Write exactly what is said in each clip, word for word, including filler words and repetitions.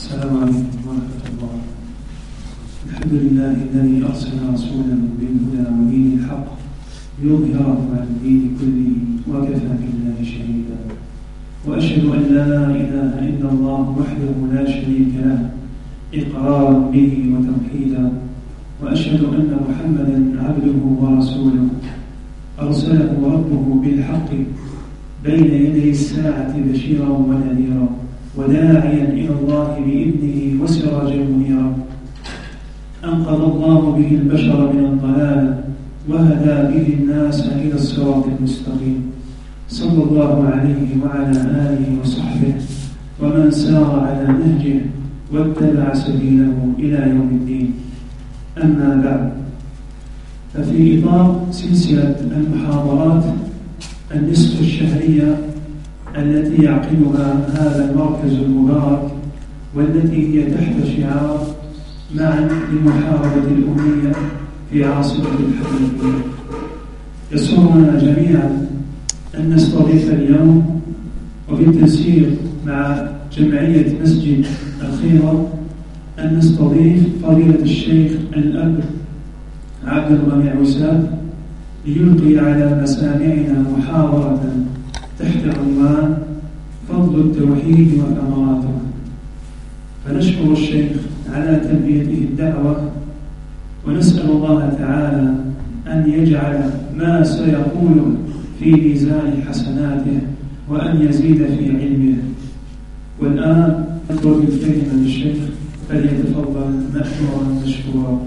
السلام عليكم ورحمة الله. الحمد لله الذي أرسل رسولا بالهدى ودين الحق ليظهره على الدين كله وكفى بالله شهيدا. وأشهد أن لا إله إلا الله وحده لا شريك له إقرارا به وتوحيدا. وأشهد أن محمدا عبده ورسوله أرسله ربه بالحق بين يدي الساعة بشيرا ونذيرا وداعيا إلى الله بإذنه وسراجا منيرا. أنقذ الله به البشر من الضلال وهدى به الناس إلى الصراط المستقيم، صلى الله عليه وعلى آله وصحبه ومن سار على نهجه واتبع سبيله إلى يوم الدين. أما بعد، ففي إطار سلسلة المحاضرات النصف الشهرية التي يعقدها هذا المركز المبارك، والتي هي تحت شعار معا لمحاربة الأمية في عاصمة الحديثية، يسرنا جميعا أن نستضيف اليوم وبالتنسيق مع جمعية مسجد الخيرة أن نستضيف فضيلة الشيخ الأب عبد الغني عساب ليلقي على مسامعنا محاضرة تحت عنوان فضل التوحيد وثمراته. فنشكر الشيخ على تلبيته الدعوة، ونسأل الله تعالى أن يجعل ما سيقول في ميزان حسناته وأن يزيد في علمه. والآن أترك الكلمة للشيخ فليتفضل مأجورا مشكورا.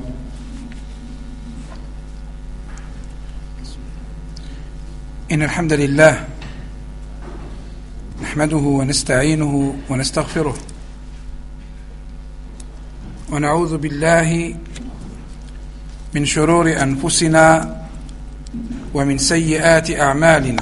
إن الحمد لله نحمده ونستعينه ونستغفره، ونعوذ بالله من شرور أنفسنا ومن سيئات أعمالنا.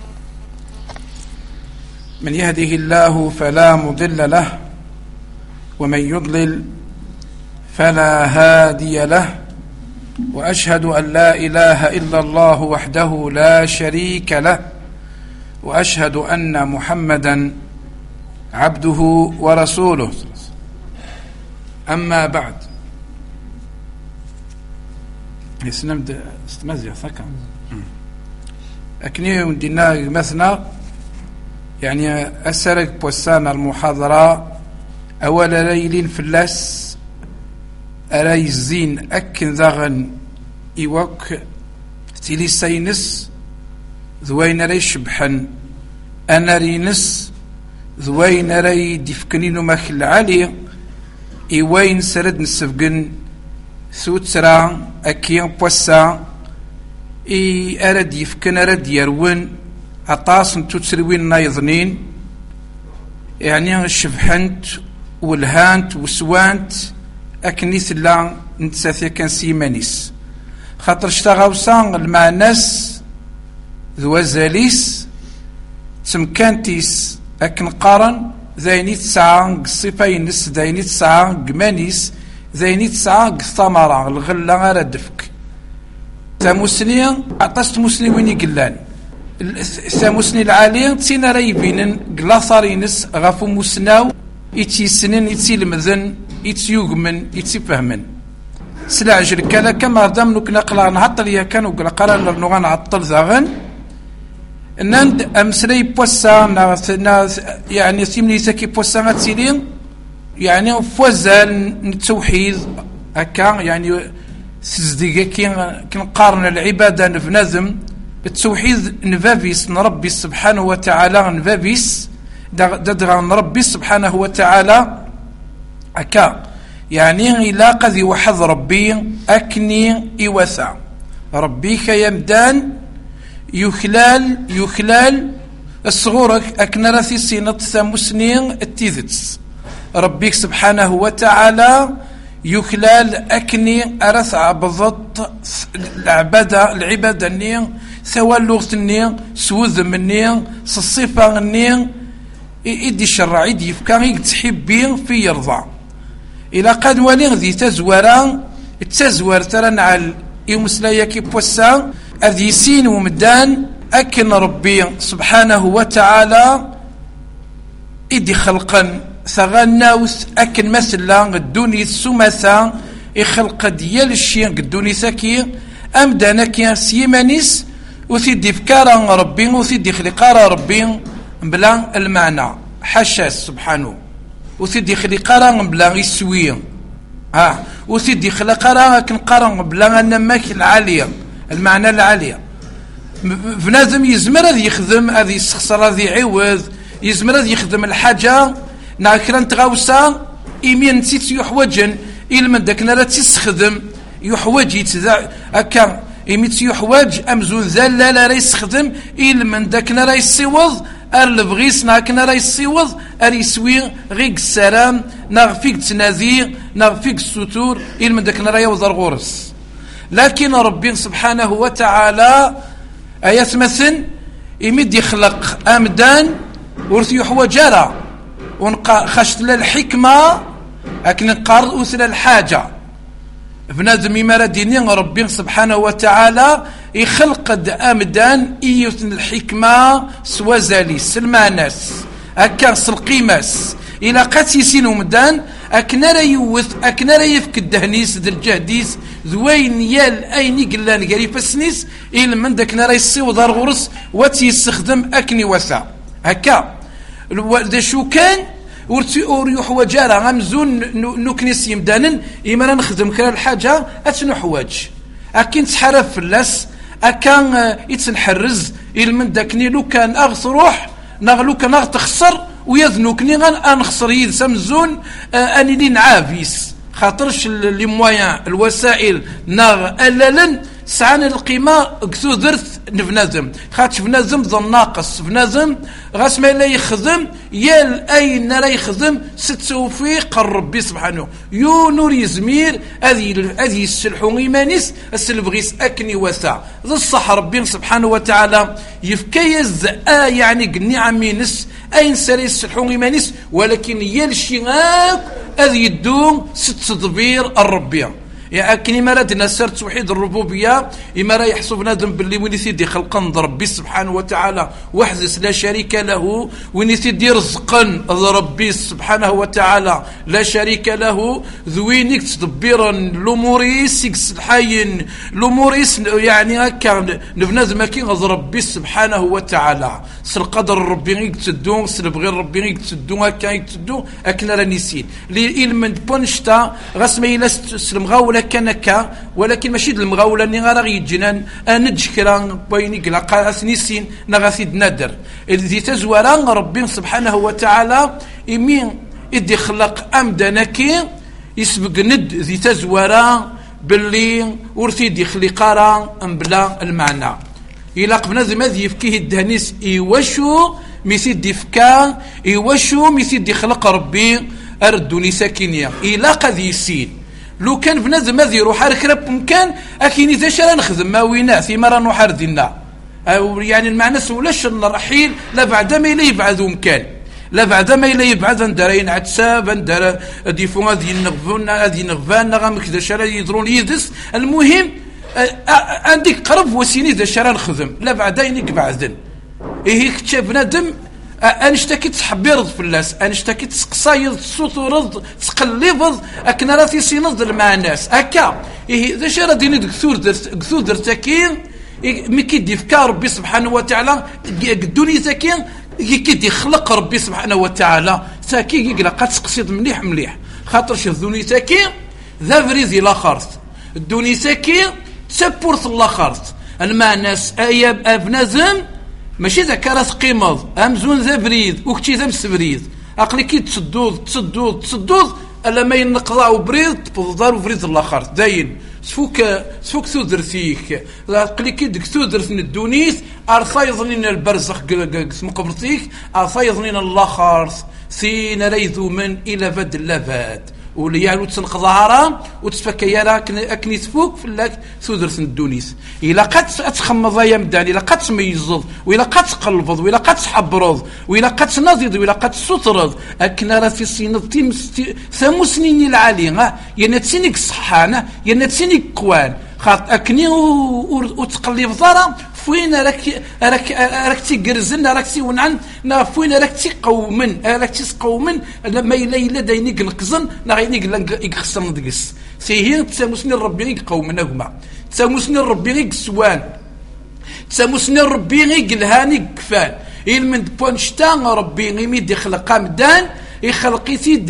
من يهده الله فلا مضل له، ومن يضلل فلا هادي له. وأشهد أن لا إله إلا الله وحده لا شريك له، وأشهد أن محمدا عبده ورسوله. أما بعد، نبدأ استمزج ثكا أكني ودينا مثنى يعني أسرق بوسانا المحاضرة أول ليل فلاس أراي الزين أكن ذاغن إيوك تيلي سينس ذوين راي شبحن أنا رينس ذوين راي ديفكنينو ماكل علي إيوين سرد نسفقن ثوترا أكيان بوسا إي أرد يفكن أرد يرون عطاس نتوتسروين نايضنين يعني شبحنت والهانت وسوانت أكني ثلا نتساثي كان سيمانيس خاطر اشتغاوسان المعناس ذو زاليس تمكانتيس أكن قارن ذايني تسعى قصيفينس ذايني تسعى قمانيس ذايني تسعى قثمرة الغلة غير الدفك ثاموسني عطاس موسني وين يقلان ثاموسني العالي تسينا رايبين قلاثارينس غافو موسناو إتي سنين إتي المذن إتي يوغمن إتي فهمن سلع جركالا كما دام نكنا قلا نعطل يا كانوا قلا نرنوغا نعطل ذاغن ناند أمسلي بوسا نا يعني ثمني سكي بوسا غاتسيلين يعني فوزان التوحيد هكا يعني تزديقا كي نقارن العبادة نفنذم التوحيد نفافيس نربي سبحانه وتعالى نفافيس ددغا نربي سبحانه وتعالى هكا يعني إلا قذي وحظ ربي أكني إوثا ربيك يمدان يخلال يخلال الصغورك أكنا رثي سينة ثاموسنين التيذتس ربيك سبحانه وتعالى يخلال أكني أرث عبضت العبادة العبادة النين ثوالوغة النين سوذ منين صصيفة النين إدي الشرع إدي يفكا تحبين في يرضى إلا قد ولي ذي تزورا التزور ترى على يومسلايا كي بوسا أذي سين ومدان أكن ربي سبحانه وتعالى إدي خلقا ثغناوس أكن مثلا الدوني سمسا يخلق ديال الشيء الدوني ساكي أمدانا كي سيمانيس وثيدي فكارا ربي وثيدي خلقارا ربي بلا المعنى حاشا سبحانه وثيدي خلقارا بلا يسوي ها وثيدي خلقارا كنقارا بلا النماك العالية المعنى العالية بنادم يزمر هذا يخدم هذا يستخسر هذا يعوض يزمر هذا يخدم الحاجة ناكرا تغاوسا إيمين تيت يحوجن إلما داك نرا تيستخدم يحوج يتذا هكا إيميت يحوج أمزون ذا لا لا يستخدم إلما داك نرا يسيوض أرلبغيس ناكنا راه يسيوض أريسوي غيق السلام نغفيق تنازي نغفيق الستور إلما داك نرا يوضر غورس لكن ربي سبحانه وتعالى آيات مثل يمد يخلق أمدان ورث يحوج راه ونخشت للحكمة لكن نقارض أثل الحاجة بنادم يمارا ديني ربي سبحانه وتعالى يخلق أمدان إيوثن الحكمة سوازالي سلماناس أكا سلقيماس إلا قاتي سينو مدان أكنا را يوث أكنا را يفك الدهنيس ذا الجهديس ذوين يال أيني قلان قريب السنيس إلا من داكنا را يصيو دار غرس واتي يستخدم أكني وثا هكا ذا شو كان ور يحوج راه غمزون نكنيس يمدانن إما نخدم كرا الحاجة أتنو حواج أكين تحرف فلاس أكان يتنحرز إلمن داكني لو كان أغث روح نغلو كان أغث تخسر ويذنوكني غن أنخسر يد سمزون أني لي نعافيس خاطرش لي مويان الوسائل ناغ ألالن سعان القيمة كثو درث نفنازم خاطش فنازم ظن ناقص فنازم غاس ما لا يخدم يال أين لا يخدم ستوفيق ربي سبحانه يو نور يزمير هذه هذه السلحون إيمانيس السلبغيس أكني وثا ذا الصح ربي سبحانه وتعالى يفكيز آه يعني النعم ينس أين سري السلحون إيمانيس ولكن يال الشيغاك هذه يدوم ست تدبير الربية يا أكني ما ردنا سر توحيد الربوبية إما راه يحسب بنادم باللي وين يثيدي خلقا ربي سبحانه وتعالى وحدث لا شريك له وين يثيدي رزقا ربي سبحانه وتعالى لا شريك له ذوينك تدبيرا لوموريس يكس الحين لوموريس يعني هكا بنادم كي ربي سبحانه وتعالى سر قدر ربي يكتدون سر بغير ربي يكتدون هكا يكتدون أكنا راه نسين لي من بونشتا غاسما إلا سلم غاولا كنكا ولكن ماشي د المغاوله اللي غير يجنان انج كرا بيني قلا سنيسين نغاسيد نادر اللي تزورا ربي سبحانه وتعالى يمين يدي خلق امدنكي يسبق ند ذي تزورا باللي ورثي يخلق راه بلا المعنى الى قبنا ذي يفكيه الدهنيس ايوشو ميسيد يفكا ايوشو ميسيد يخلق ربي اردوني ساكنيه الى قد يسين لو كان بنادم هذا يروح ركرب مكان اكيد اذا شرا نخدم ما وينا في مرة نروح دينا او يعني المعنى سولاش الرحيل لا بعد ما يلي يبعد مكان لا بعد ما يلي يبعد ندارين عتساب ندار ديفو غادي ينغفون غادي ينغفان غام كذا شرا يضرون يدس المهم عندك قرب وسيني اذا شرا نخدم لا بعد ينك بعدن ايه كتشاف بنادم انشتكي تحبيرض في الناس انشتكي تسقصايض تسوطرض تقلبض اكنا راه تيسينض مع الناس هكا ايه ذا شي راه ديني دكثور دكثور درتاكين مي كيدي فكار ربي سبحانه وتعالى قدوني زكين كيدي خلق ربي سبحانه وتعالى ساكي يقلا قد تقصيد مليح مليح خاطر شذوني ساكين ذا فريزي لا خرط الدوني ساكين تسبورث الله خرط المع الناس اياب ابنازم ماشي ذاك راس قيمض امزون ذا بريد وكتي ذا مسبريد عقلي كي تسدود تسدود تسدود الا ما ينقضاو بريد تبضار وفريد الاخر داين سفوك سفوك ثودرتيك عقلي كي ديك ثودرتني الدونيس ارفايضنين البرزخ اسم قبرتيك ارفايضنين الاخر سين ريذو من الى فد اللفات واللي يعني تنقض هرام وتسفك يا اكني تفوق في لك ثودرت الدونيس الا قد تخمض يا مداني الا قد تميزض ولا قد تقلبض ولا قد تحبرض ولا قد تناضض ولا قد تسطرض اكنا راه في سينتي ثمو سنين العاليه يا نتسينك صحانه يا نتسينك قوان خاط اكني وتقلب ضرا فوين راك راك راك تيقرزن راك تيونعن نا فوين راك تيقومن راك تيقومن لما الا الا داين يقلقزن نا غير يخصن دقس سي هي تسامسني ربي يقومنا هما تسامسني ربي يقسوان تسامسني ربي يقلهاني كفان من بونشتا ربي يمد يخلق مدان يخلق تيد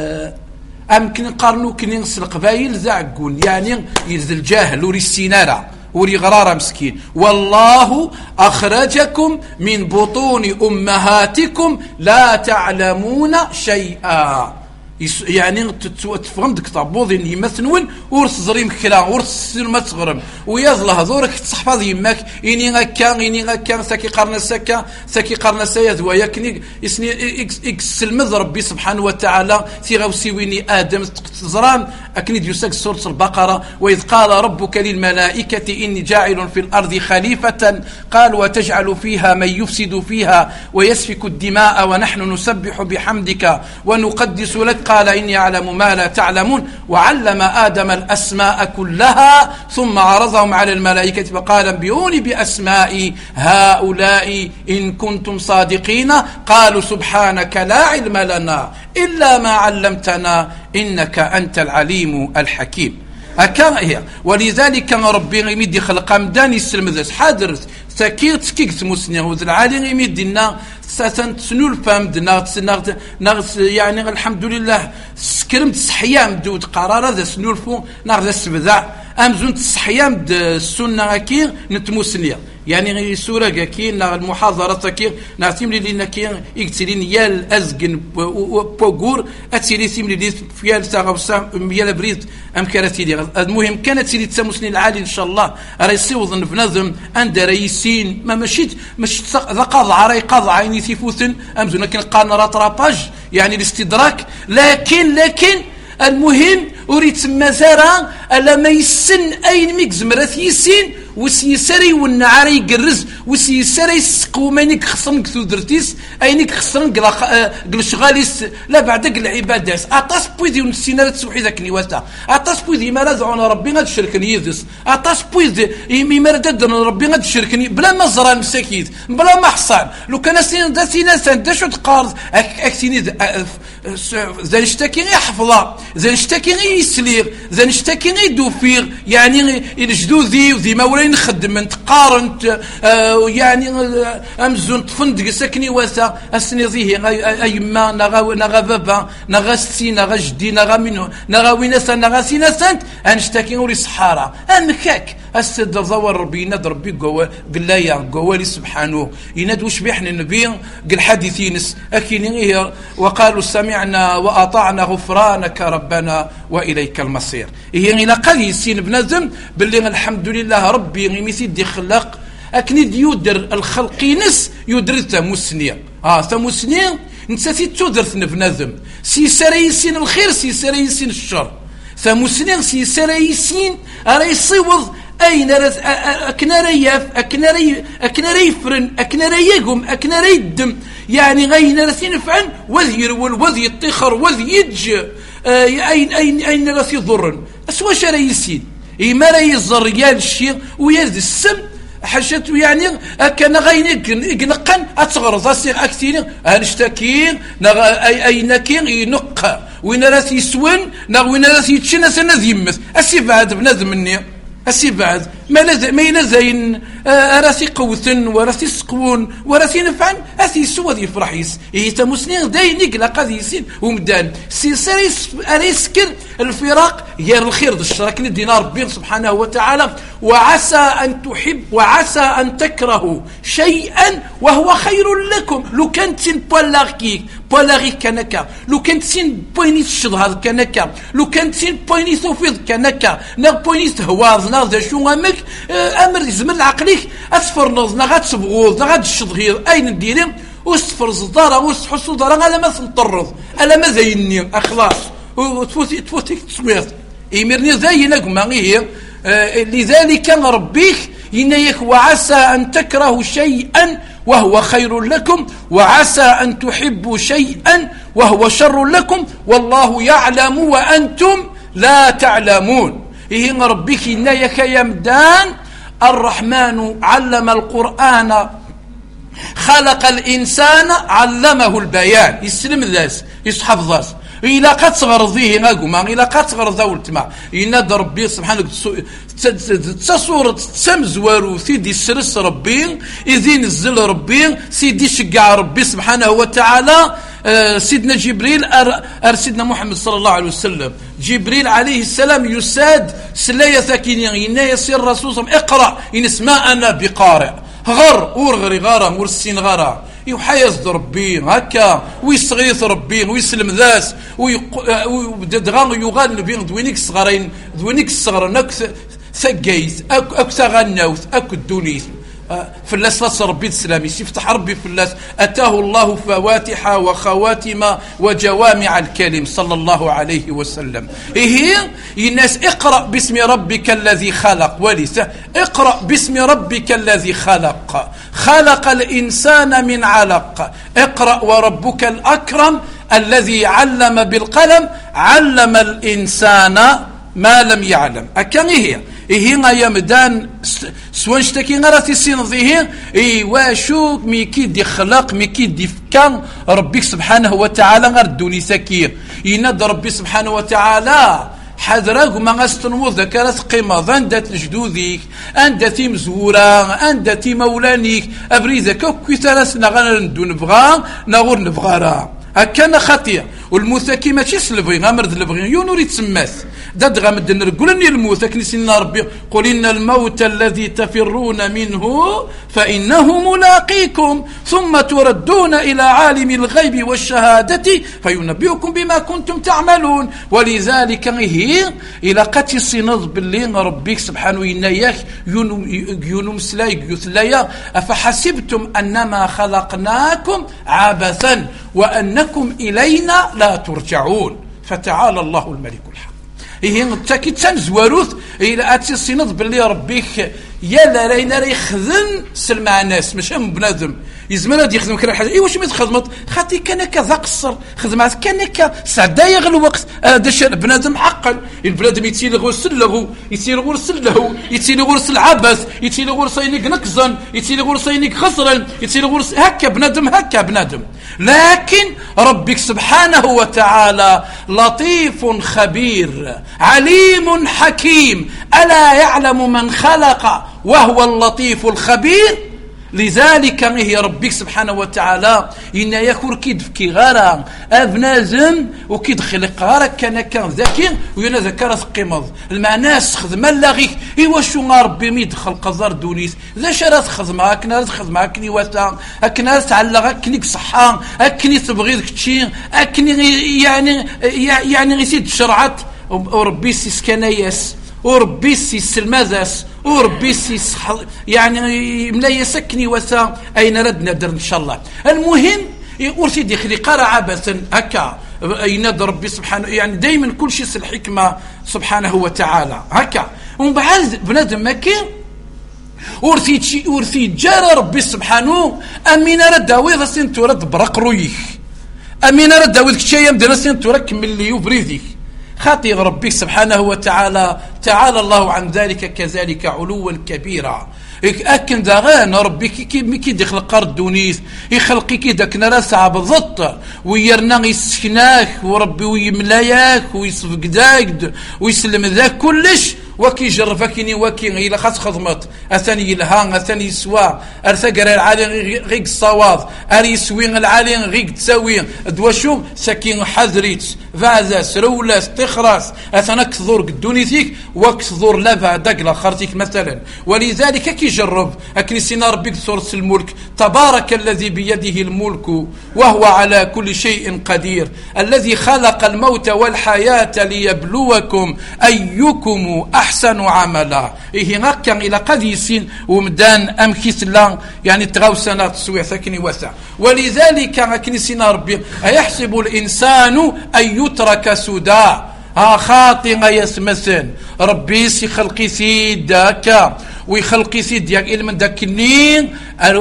امكن نقارنو كني نغسل قبايل زعقون يعني يزل الجاهل وري السيناره وري غراره مسكين والله اخرجكم من بطون امهاتكم لا تعلمون شيئا يعني تفهم ديك طابوض يمثنون ورث زريم كلا ورث ما تغرم ويظله دورك تحفظ يماك اني هكا اني هكا ساكي قرنا سكا ساكي قرنا سياد وياكني يسني اكس المذ ربي سبحانه وتعالى في غوسيويني ادم زران اكني ديوسك سوره البقره واذ قال ربك للملائكه اني جاعل في الارض خليفه قال وتجعل فيها من يفسد فيها ويسفك الدماء ونحن نسبح بحمدك ونقدس لك قال إني أعلم ما لا تعلمون وعلم آدم الأسماء كلها ثم عرضهم على الملائكة فقال انبئوني بأسماء هؤلاء إن كنتم صادقين قالوا سبحانك لا علم لنا إلا ما علمتنا إنك أنت العليم الحكيم هكا هي ولذلك ربي يمد خلق مداني السلمذس حاضر سكيت كيكت مسني وذ العالي يمد لنا سنتسنو الفهم دنا يعني الحمد لله سكرمت الصحيام دود قرار هذا سنو الفو ناخذ السبذع امزون الصحيام د السنه كي نتمسنيه يعني سوره كي المحاضره كي نعتم لنا كي يكتلين يال ازقن بوغور اتيلي سيم لي فيال تاغوسا يال بريد ام كراتي لي المهم كانت لي تسمسني العالي ان شاء الله راه يسيوض بنظم عند رئيسين ما مشيت مش قضع راي قضع عيني تيفوتن امزون كي قارن راتراباج يعني الاستدراك لكن لكن المهم أريد مزارع ألا ما يسن أين ميكز مرات يسين وسيسري والنعاري يقرز وسيسري سقومانيك خصمك ثودرتيس أينك خصرن قل شغاليس لا بعدك العبادات أطاس بويدي ونسينا تسوحي ذاك نيواتا أطاس بويدي ما رازعون ربي غاد شركني يدس أطاس بويدي يمي مرددن ربي غاد شركني بلا ما زران مساكيد بلا ما حصان لو كان سين دا سينا سان دا شو تقارض أكسيني ذا نشتكي غير حفظة ذا نشتكي غير يسلير ذا نشتكي غير دوفير يعني الجدوذي وذي مولين خدم تقارنت آه يعني آه امزون تفندق سكني واسا اسني ظيه ايما نغا نغا بابا نغا ستي نغا جدي نغا منو نغا وينسا نغا سيناسانت انشتكي وري صحارى امكاك السد ضور ربي يناد ربي قوا قلايا قوالي سبحانه يناد وش بيحنا النبي قل حديثينس اكيني وقالوا سمعنا واطعنا غفرانك ربنا واليك المصير هي الى قال يسين بنزم باللي الحمد لله ربي غيميسي دي خلق اكني يودر الخلق نس يدرته مسنيه اه ثمسنيه نساتي تودرت بنزم سي سريسين الخير سي سريسين الشر ثمسنيه سي سريسين راه يصيوض أين رز أكنا رياف أكنا ري أكنا ريفرن أكنا ريقم أكنا ريدم يعني غين رسين فعن وذير والوذي الطخر وذي يج آه أين أين أين رسي ضرن أسوأ شريسين إما ري الزريان الشيء ويرد السم حشته يعني كان غين يقنقن أتصغر تصير أكثر هنشتكين نغ أي أي نكين ينق وين راسي يسون نغ وين راسي يتشنا سنة ذيمس أسيب هذا بنادم مني أسي بعد ما لازم ما ينزين راسي قوتن وراسي سقون وراسي نفعن أسي سوى ذي فرحيس إيه تمسنين داين يقلق قاضي يسين ومدان سي سريس أريسكر الفراق يا الخير ذا الشراك ندينا ربي سبحانه وتعالى وعسى أن تحب وعسى أن تكرهوا شيئا وهو خير لكم لو كانت سين بولاغيك بولاغيك كنكا لو كانت سين بوينيت الشظهر كنكا لو كانت سين بوينيت توفيض كنكا نا بوينيت هواض نا ذا شو غامك أمر يزمن عقليك أسفر نظنا غاد سبغوض غاد الشظهير أين نديرين وستفر صدارة وستحس صدارة على ما تنطرض على ما زيني أخلاص وتفوتي تفوتي تسويت إمرني زينك ما هي آه لذلك ربيك إنك وعسى أن تكرهوا شيئا وهو خير لكم وعسى أن تحبوا شيئا وهو شر لكم والله يعلم وأنتم لا تعلمون إيه ربك إنك يمدان الرحمن علم القرآن خلق الإنسان علمه البيان يسلم ذاس يصحف ذاس إلا قد صغرضيه ناقوما إلا قد صغرضا ولتما ينادى ربي سبحانه تصور تسمزوارو سيدي سرس ربي إذي نزل ربي سيدي شقع ربي سبحانه وتعالى آه سيدنا جبريل أر, أر سيدنا محمد صلى الله عليه وسلم جبريل عليه السلام يساد سلايا ثاكينين ينا يصير الرسول صلى الله عليه وسلم اقرأ إن اسماء أنا بقارئ غر ورغري غارة ورسين غارة يوحى يصد ربي هكا ويستغيث ربي ويسلم ذاس ويدغان يغال بين دوينيك الصغارين دوينيك الصغار اك ثقيت اك اك ثغناوث اك الدونيث فلاس لاس ربي السلامي يفتح ربي فلاس اتاه الله فواتح وخواتم وجوامع الكلم صلى الله عليه وسلم إيه الناس اقرأ باسم ربك الذي خلق ولسه اقرأ باسم ربك الذي خلق خلق الإنسان من علق اقرأ وربك الأكرم الذي علم بالقلم علم الإنسان ما لم يعلم أكان هي إيه يا مدان سوانشتكي غراتي سين ذيه إيه واشو ميكي دي خلق ميكي دي فكان ربك سبحانه وتعالى غير دوني سكير يناد ربي سبحانه وتعالى حذرك ما غستنوض ذكرت قيمة عندت لجدوديك عندتي مزورة عندتي مولانيك أبريزك كي ثلاث نغانا ندو نبغى نغور نبغى هكذا خطير والموثاكي ماشي سلفي غامرد البغي يونور يتسماث داد غامد نقول الموت كنسينا ربي قل إن الموت الذي تفرون منه فإنه ملاقيكم ثم تردون إلى عالم الغيب والشهادة فينبئكم بما كنتم تعملون ولذلك هي إلى قتي الصنض باللي ربك سبحانه إنياك يونم سلايك يثليا أفحسبتم أنما خلقناكم عبثا وأنكم إلينا لا ترجعون فتعالى الله الملك الحق إيه تاكي تنزواروث إلى أتي الصينض باللي ربيك يلا راينا راي يخدم سلمع الناس ماشي من بنادم يزمن غادي يخدم كرا حاجه ايوا واش ما تخدمت خاطي كان هكا ذا قصر خدمات كان هكا سعدايغ الوقت هذا بنادم عقل البنادم يتيلغو سلغو يتيلغو سلهو يتيلغو سل عبث يتيلغو صينيك نكزن يتيلغو صينيك خسرا يتيلغو هكا بنادم هكا بنادم لكن ربك سبحانه وتعالى لطيف خبير عليم حكيم ألا يعلم من خلق وهو اللطيف الخبير لذلك هي ربك سبحانه وتعالى إن يكون كيد في غارة أبنازم وكيد خلق غارة كان كان ذكي وينا ذكر قمض المعناس خدمة لاغيك إيوا شو ربي ميد خلق الزر دونيس ذا شرات خدمة أكنا خدمة أكني وثا أكنا تعلق أكني صحة أكني تبغي ذك تشي أكني يعني يعني يسيد شرعت وربي سكنايس وربي السلمازاس وربي يعني ملا يسكني وسا أين ردنا در إن شاء الله. المهم ورثي خلق عبثا هكا ينادى ربي سبحانه يعني دائما كل شيء الحكمة سبحانه وتعالى هكا ومن بعد بنادم مكي ورثي ورثي جار ربي سبحانه أمين رد ويضا سنتو رد برق رويك أمين رد ويضا كشايا مدنا سنتو رك من اللي يبريذيك خاطي ربي سبحانه وتعالى تعالى الله عن ذلك كذلك علوا كبيرا أكن داغان ربي كي كي يخلق قرد دونيس يخلقي كي داك نراسع بالضبط ويرنا يسكناك وربي ويملاياك ويصفق داك ويسلم ذاك كلش وكي جرفكني وكي إلى خاص خدمت أثني الهان أثني يسوى أرثقر العالي غيق الصواض أري يسوي العالي غيق تسوي دوشو سكين حذريت فازا سرولاس تخراس أثنى كثور قدوني ثيك وكثور لفا دقلا خرتيك مثلا ولذلك كي جرب أكني سينا ربك سورة الملك تبارك الذي بيده الملك وهو على كل شيء قدير الذي خلق الموت والحياة ليبلوكم أيكم أحسن عملا إيه هكا إلى قد يسين ومدان أمكيس الله يعني تغاو سنة تسوي ثكني وثا ولذلك أكني سينا ربي أيحسب الإنسان أن يترك سدى ها خاطئ يسمسن ربي سي خلقي سيداك ويخلق سيد ياك من داك النين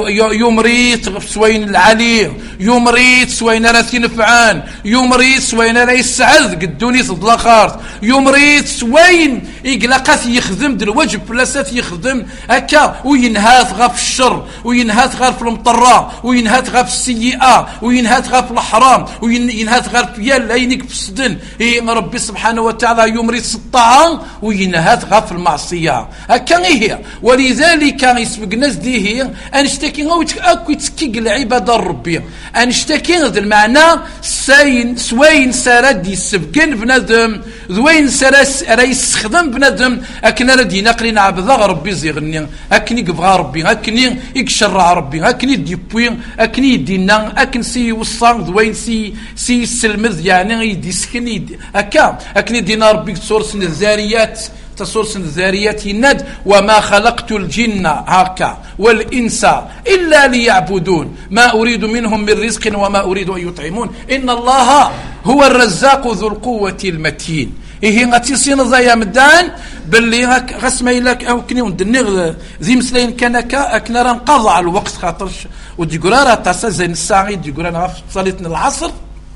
يمريت سوين العلي يمريت سوين راه نفعان يمريت سوين راه يسعد قدوني صد الاخر يمريت سوين يقلقات يخدم د الواجب بلاصات يخدم هكا وينهات غا في الشر وينهات غا في المطره وينهات غا في السيئه وينهات غا في الحرام وينهات غا في يال عينيك في السدن ربي سبحانه وتعالى يمريت الطاعه وينهات غا في المعصيه هكا هي. ولذلك يسبق ناس دي هي انشتكي اكو تكيك العباده ربي انشتكي هذا المعنى ساين سوين سرد يسبقن بنادم ذوين سراس راه يستخدم بنادم اكن راه ناقلين عبد ربي زيغني اكني يبغى ربي اكني يكشرع ربي اكني ديبوي اكني يدينا اكن سي وصان ذوين سي سي سلمذ يعني يدي سكن هكا اكني دينا ربي سورس الذاريات تصورس الذاريات يناد وما خلقت الجن هكا والإنس إلا ليعبدون ما أريد منهم من رزق وما أريد أن يطعمون إن الله هو الرزاق ذو القوة المتين. إيه غاتي سين زايا مدان باللي هاك غسمي لك أو كني وندنغ ذي مسلين كانكا أكنا راه نقضى على الوقت خاطرش وديقول راه تاسا زين الساعي ديقول أنا صليتنا العصر.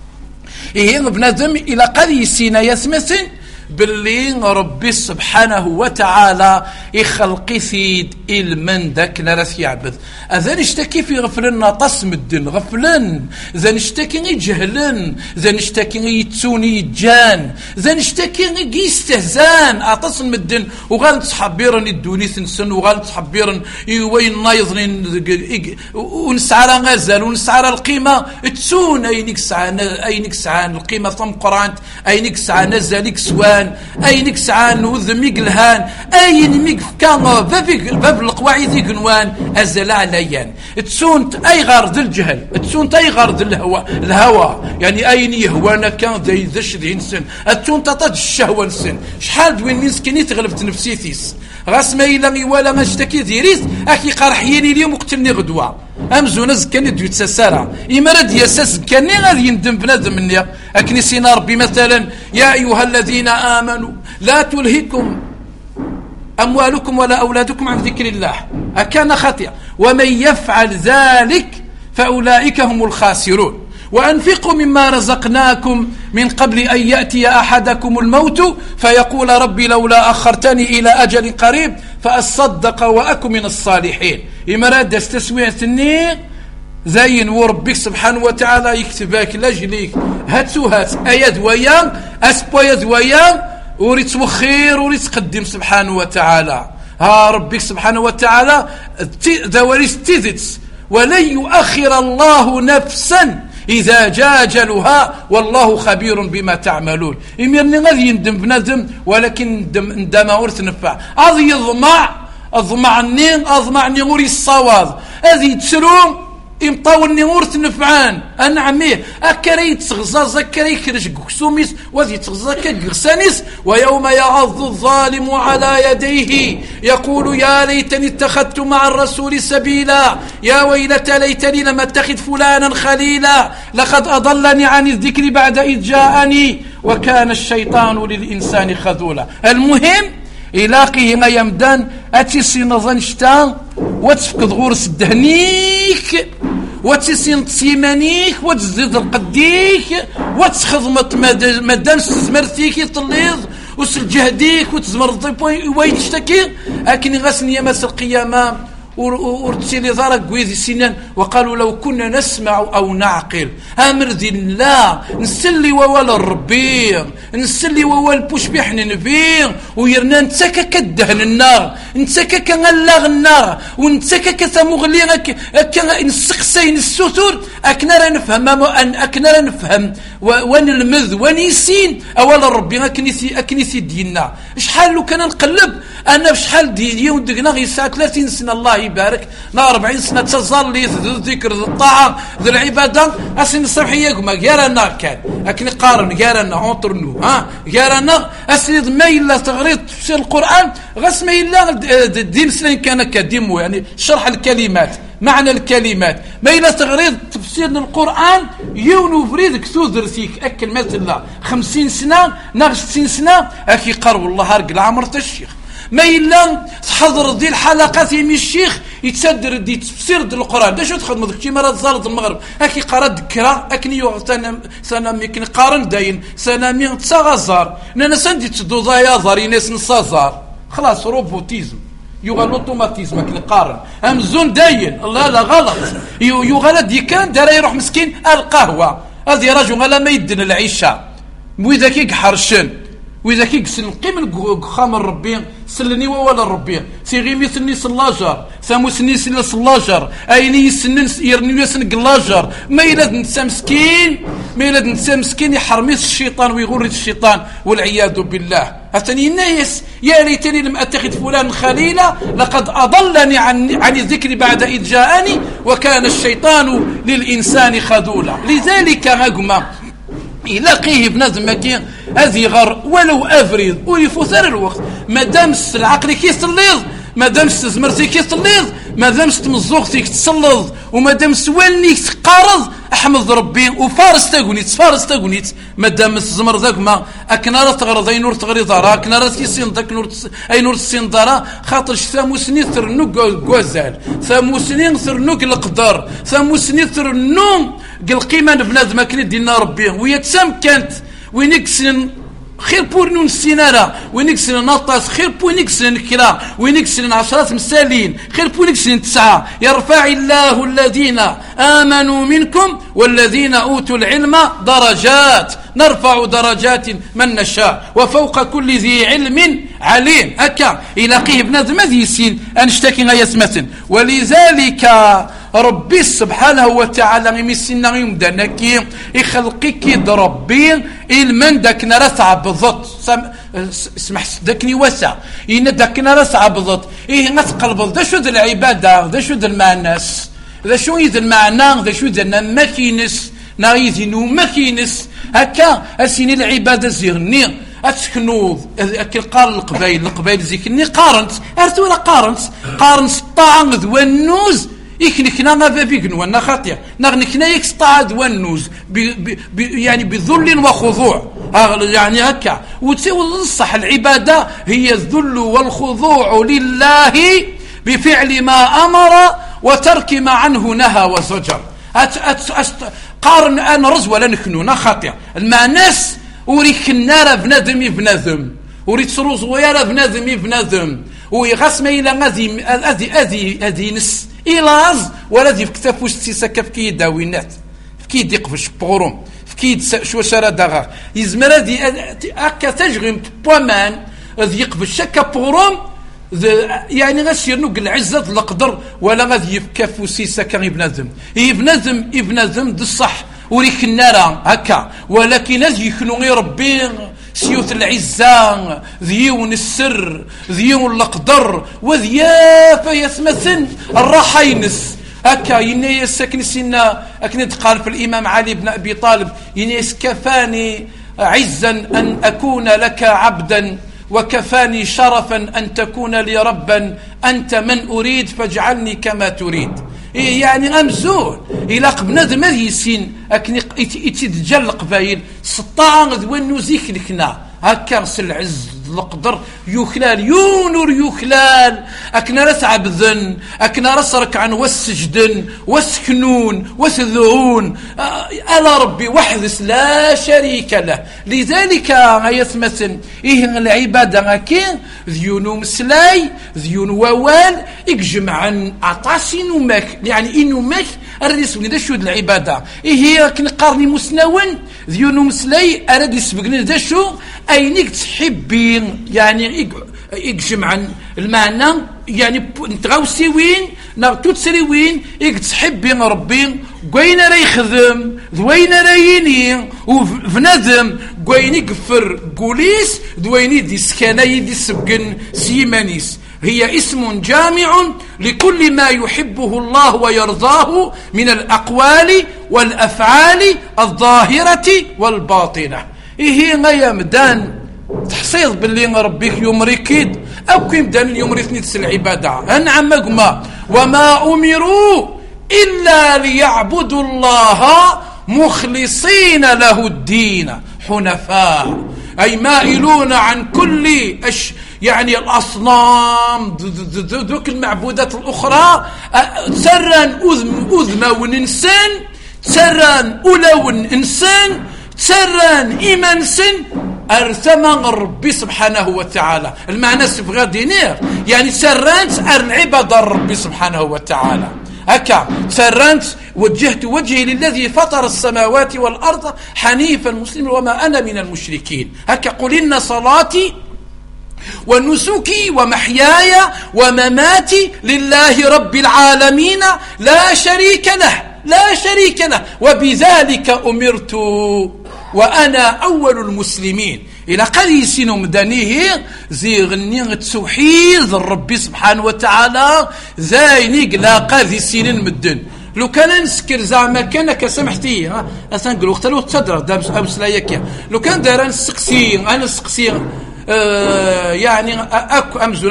إيه بنادم إلى قضي سينا يسمسن باللي ربي سبحانه وتعالى يخلق سيد المن داك ناس يعبد اذا نشتكي في غفلنا طسم الدين غفلن اذا نشتكي يجهلن اذا نشتكي يتسوني يجان اذا نشتكي يستهزان اطسم الدين وغال تصحبيرن الدوني سنسن وغال تصحبيرن وين نايضن ونسعى غزال ونسعى القيمه تسون اينك سعان اينك سعان القيمه ثم قران اينك سعان نزلك سوا اين كسعان وذميق الهان اين ميق كان باب القواعد يقنوان ازل عليان تسون اي غرض الجهل تسون اي غرض الهوى الهوى يعني اين يهوانا كان ذي ذش ذي انسان تسون تطج الشهوه نسن شحال دوين مسكيني تغلبت نفسيتيس غاس ما الا ولا ما اشتكي ديريس اكي قرحيني اليوم وقتلني غدوه امزون كان ديو تسسارا يمرد ياساس كان غادي يندم بنادم مني اكني سينا ربي مثلا يا ايها الذين امنوا لا تلهكم اموالكم ولا اولادكم عن ذكر الله اكان خطيئا ومن يفعل ذلك فاولئك هم الخاسرون وأنفقوا مما رزقناكم من قبل أن يأتي أحدكم الموت فيقول ربي لولا أخرتني إلى أجل قريب فأصدق وأكن من الصالحين. إمراد استسوية النير زين وربك سبحانه وتعالى يكتبك لجليك هاتو هات أيد ويان أسبويد ويان وريت وخير وريت قدم سبحانه وتعالى ها ربك سبحانه وتعالى ذواليس تيذتس ولن يؤخر الله نفسا إذا جاجلها والله خبير بما تعملون. يميرني غادي يندم بنادم ولكن ندم ورث نفع غادي يضمع اضمعني اضمعني غوري الصواب هذه تسروم يمطاوني ورث نفعان انعميه اكري تغزاز اكري كرش كسوميس وذي تغزا كغسانيس ويوم يعض الظالم على يديه يقول يا ليتني اتخذت مع الرسول سبيلا يا ويلتى ليتني لم اتخذ فلانا خليلا لقد اضلني عن الذكر بعد اذ جاءني وكان الشيطان للانسان خذولا. المهم إلاقيه ما يمدان أتسي نظن شتا وتفقد غورس الدهنيك وتسي نتسيمانيك وتزيد القديك وتخضمت مدان ستزمرتيك يطليض وسجهديك وتزمر وين تشتكي أكني غسن يمس القيامة ورتسيلي ضرق ويذي سنان وقالوا لو كنا نسمع أو نعقل أمر ذي الله نسلي ووال الربي نسلي ووال بوش بيحن نبير ويرنا نتسكا كدهن النار نتسكا كنغلغ النار ونتسكا كثمغلي نسقسين السثور أكنا نفهم أكنا نفهم ونلمذ ونيسين أول الربي أكنيسي أكنيسي دينا شحال لو كان نقلب أنا بشحال دي يوم دقنا غير ساعة ثلاثين سنة الله يبارك نا أربعين سنة تظل ذكر الطاعة ذي العبادة أسن الصبحية ما جارنا كان أكن قارن جارنا عطرنو ها جارنا أسن ما إلا تغريد في القرآن غس ما إلا دين سنين كان كديمو يعني شرح الكلمات معنى الكلمات ما إلا تغريد تفسير القرآن يونو فريد كثو درسيك أكل مثل خمسين سنة ناقص ستين سنة أكي قرب الله هرق العمر الشيخ ما إلا تحضر دي الحلقات من الشيخ يتصدر دي تفسير دي القرآن. دا شو تخدم ذاك مرة زارت المغرب هاكي قرا ذكرى أكني يوغ سنة سنة ميكن قارن داين سنة مين تساغزار نانا سندي تدو ضايا زاري ناس نصازار خلاص روبوتيزم يوغا لوتوماتيزم كي قارن امزون داين لا لا غلط يوغا دي كان دار يروح مسكين القهوه هذه رجل غلا ما يدن العشاء واذا كي حرشن واذا كي قسن قيم خامر ربي سلني ولا ربي سي غير مثلني صلاجر ثموسني سل صلاجر ايني سنن يرني يسن قلاجر ما يلاد نسى مسكين ما يلاد نسى مسكين يحرميس الشيطان ويغرد الشيطان والعياذ بالله. أتني الناس يا ليتني لم أتخذ فلان خليلا لقد أضلني عن عن الذكر بعد إذ جاءني وكان الشيطان للإنسان خذولا. لذلك أجمع يلاقيه بنادم مكين هذه غر ولو أفريض ويفوثر الوقت ما دامس العقل كيصليض ما دامس تزمرتي كيصليض ما دامس تمزوغتي كتصلض وما دامس والني تقارض احمد ربي وفارس تاغونيت فارس تاغونيت ما دام الزمر ذاك ما اكناره تغرض اي نور تغريض راه اكناره كيسين ذاك نور اي نور السين دارا خاطر ثاموسني ثرنوك غوزال ثاموسني ثرنوك القدر ثاموسني ثرنو القيمه بنادم كني دينا ربي وهي تسام كانت وينكسن خير بورنو السينارة وينكسن نطاس خير بوينكسن كلا وينكسن عشرات مسالين خير بوينكسن تسعة يرفع الله الذين آمنوا منكم والذين أوتوا العلم درجات نرفع درجات من نشاء وفوق كل ذي علم عليم أكا إلاقيه بنادم ذي السين أنشتكي غيسمة ولذلك ربي سبحانه وتعالى يمسنا يمدنكي يخلقك ربي المن داك نرسع بالضبط اسمح داكني وسع إن داك نرسع بالضبط إيه نتقلب ذا شو ذا العبادة ذا شو ذا المعناس ذا شو ذا المعنى ذا شو ذا الماكينس نايزينو ماكينس هكا أسيني العبادة زيغني أتكنوض أكل قال القبائل القبائل زيكني قارنت أرتو ولا قارنت قارنت الطعام ذو النوز إكنكنا ما بيقنوا أنا خاطئ نغنكنا يكستعد والنوز بي بي يعني بذل وخضوع يعني هكا وتسوي الصح العبادة هي الذل والخضوع لله بفعل ما أمر وترك ما عنه نهى وزجر أت أت أت قارن أنا رز ولا نكنونا خاطئ المعناس وريك النار بنادم بنادم وريت سروز ويا بنادم بنادم ويغاس ما إلى غادي أذي أذي أذي نس إلاز ولا ذي كتافوش تسكا في كي داوينات في كي ديقفش بغروم في كي شو شرا دغا يزمر هذه هكا تجرم بومان ذي يقفش شكا بغروم يعني غسير نوق العزة القدر ولا غادي يفكافوسي سكا ابنادم ابنادم ابنادم دي الصح وريك النار هكا ولكن هذي يكونوا غير ربي سيوث العزة ذيون السر ذيون القدر وذيافة يسمثن الراحة ينس هكا يني ساكن سنة أكنت قال في الإمام علي بن أبي طالب يني كفاني عزا أن أكون لك عبدا وكفاني شرفا أن تكون لي ربا أنت من أريد فاجعلني كما تريد يعني أمزون إلى قبناد ما يسين أكني يتدجل القبايل سطاعا ذوين نوزيك لكنا هكا العز القدر يخلال يونور يخلال أكنا رسع بذن أكنا رسرك عن والسجدن والسكنون وسذعون ألا ربي وحدث لا شريك له لذلك يثمثن إيه العبادة أكين ذيونو مسلاي ذيونو ووال يجمع عن عطاسي نومك يعني إنو مك أردس بني ذا شو العبادة إيه كن قارني مسنون ذيونو مسلاي أردس بني ذا شو أينك تحبين يعني يجمع عن المعنى يعني نتغوسي وين نغتوتسري وين يتحبي ربي قوين راه يخدم ذوين راه يني وفنادم قوين يقفر قوليس ذوين دي سكاني دي سبقن سيمانيس هي اسم جامع لكل ما يحبه الله ويرضاه من الأقوال والأفعال الظاهرة والباطنة إيه ما يمدان تحصيل باللي ربيك يوم ركيد أو كيم دان اليوم رثني تسل العبادة أنعم مقما وما أمروا إلا ليعبدوا الله مخلصين له الدين حنفاء أي مائلون عن كل أش يعني الأصنام ذوك المعبودات الأخرى تسران أذمة وننسان تسران أولون إنسان تسران إيمان سن أرثما ربي سبحانه وتعالى. المعنى سبغى دينير يعني سرانت أرن عبادة ربي سبحانه وتعالى هكا سرانت وجهت وجهي للذي فطر السماوات والأرض حنيفا مسلما وما أنا من المشركين. هكا قل إن صلاتي ونسكي ومحياي ومماتي لله رب العالمين لا شريك له لا شريك له وبذلك أمرت وأنا أول المسلمين. إلى قد سينو مدانيه زي غني تسوحيز ربي سبحانه وتعالى زاينيق لا قاذي سنين مدن. لو كان نسكر زعما كان كسمحتي ها اسنقول وقت لو تصدر دام امسلايك لو كان دار نسقسي انا نسقسي آه يعني اكو امزون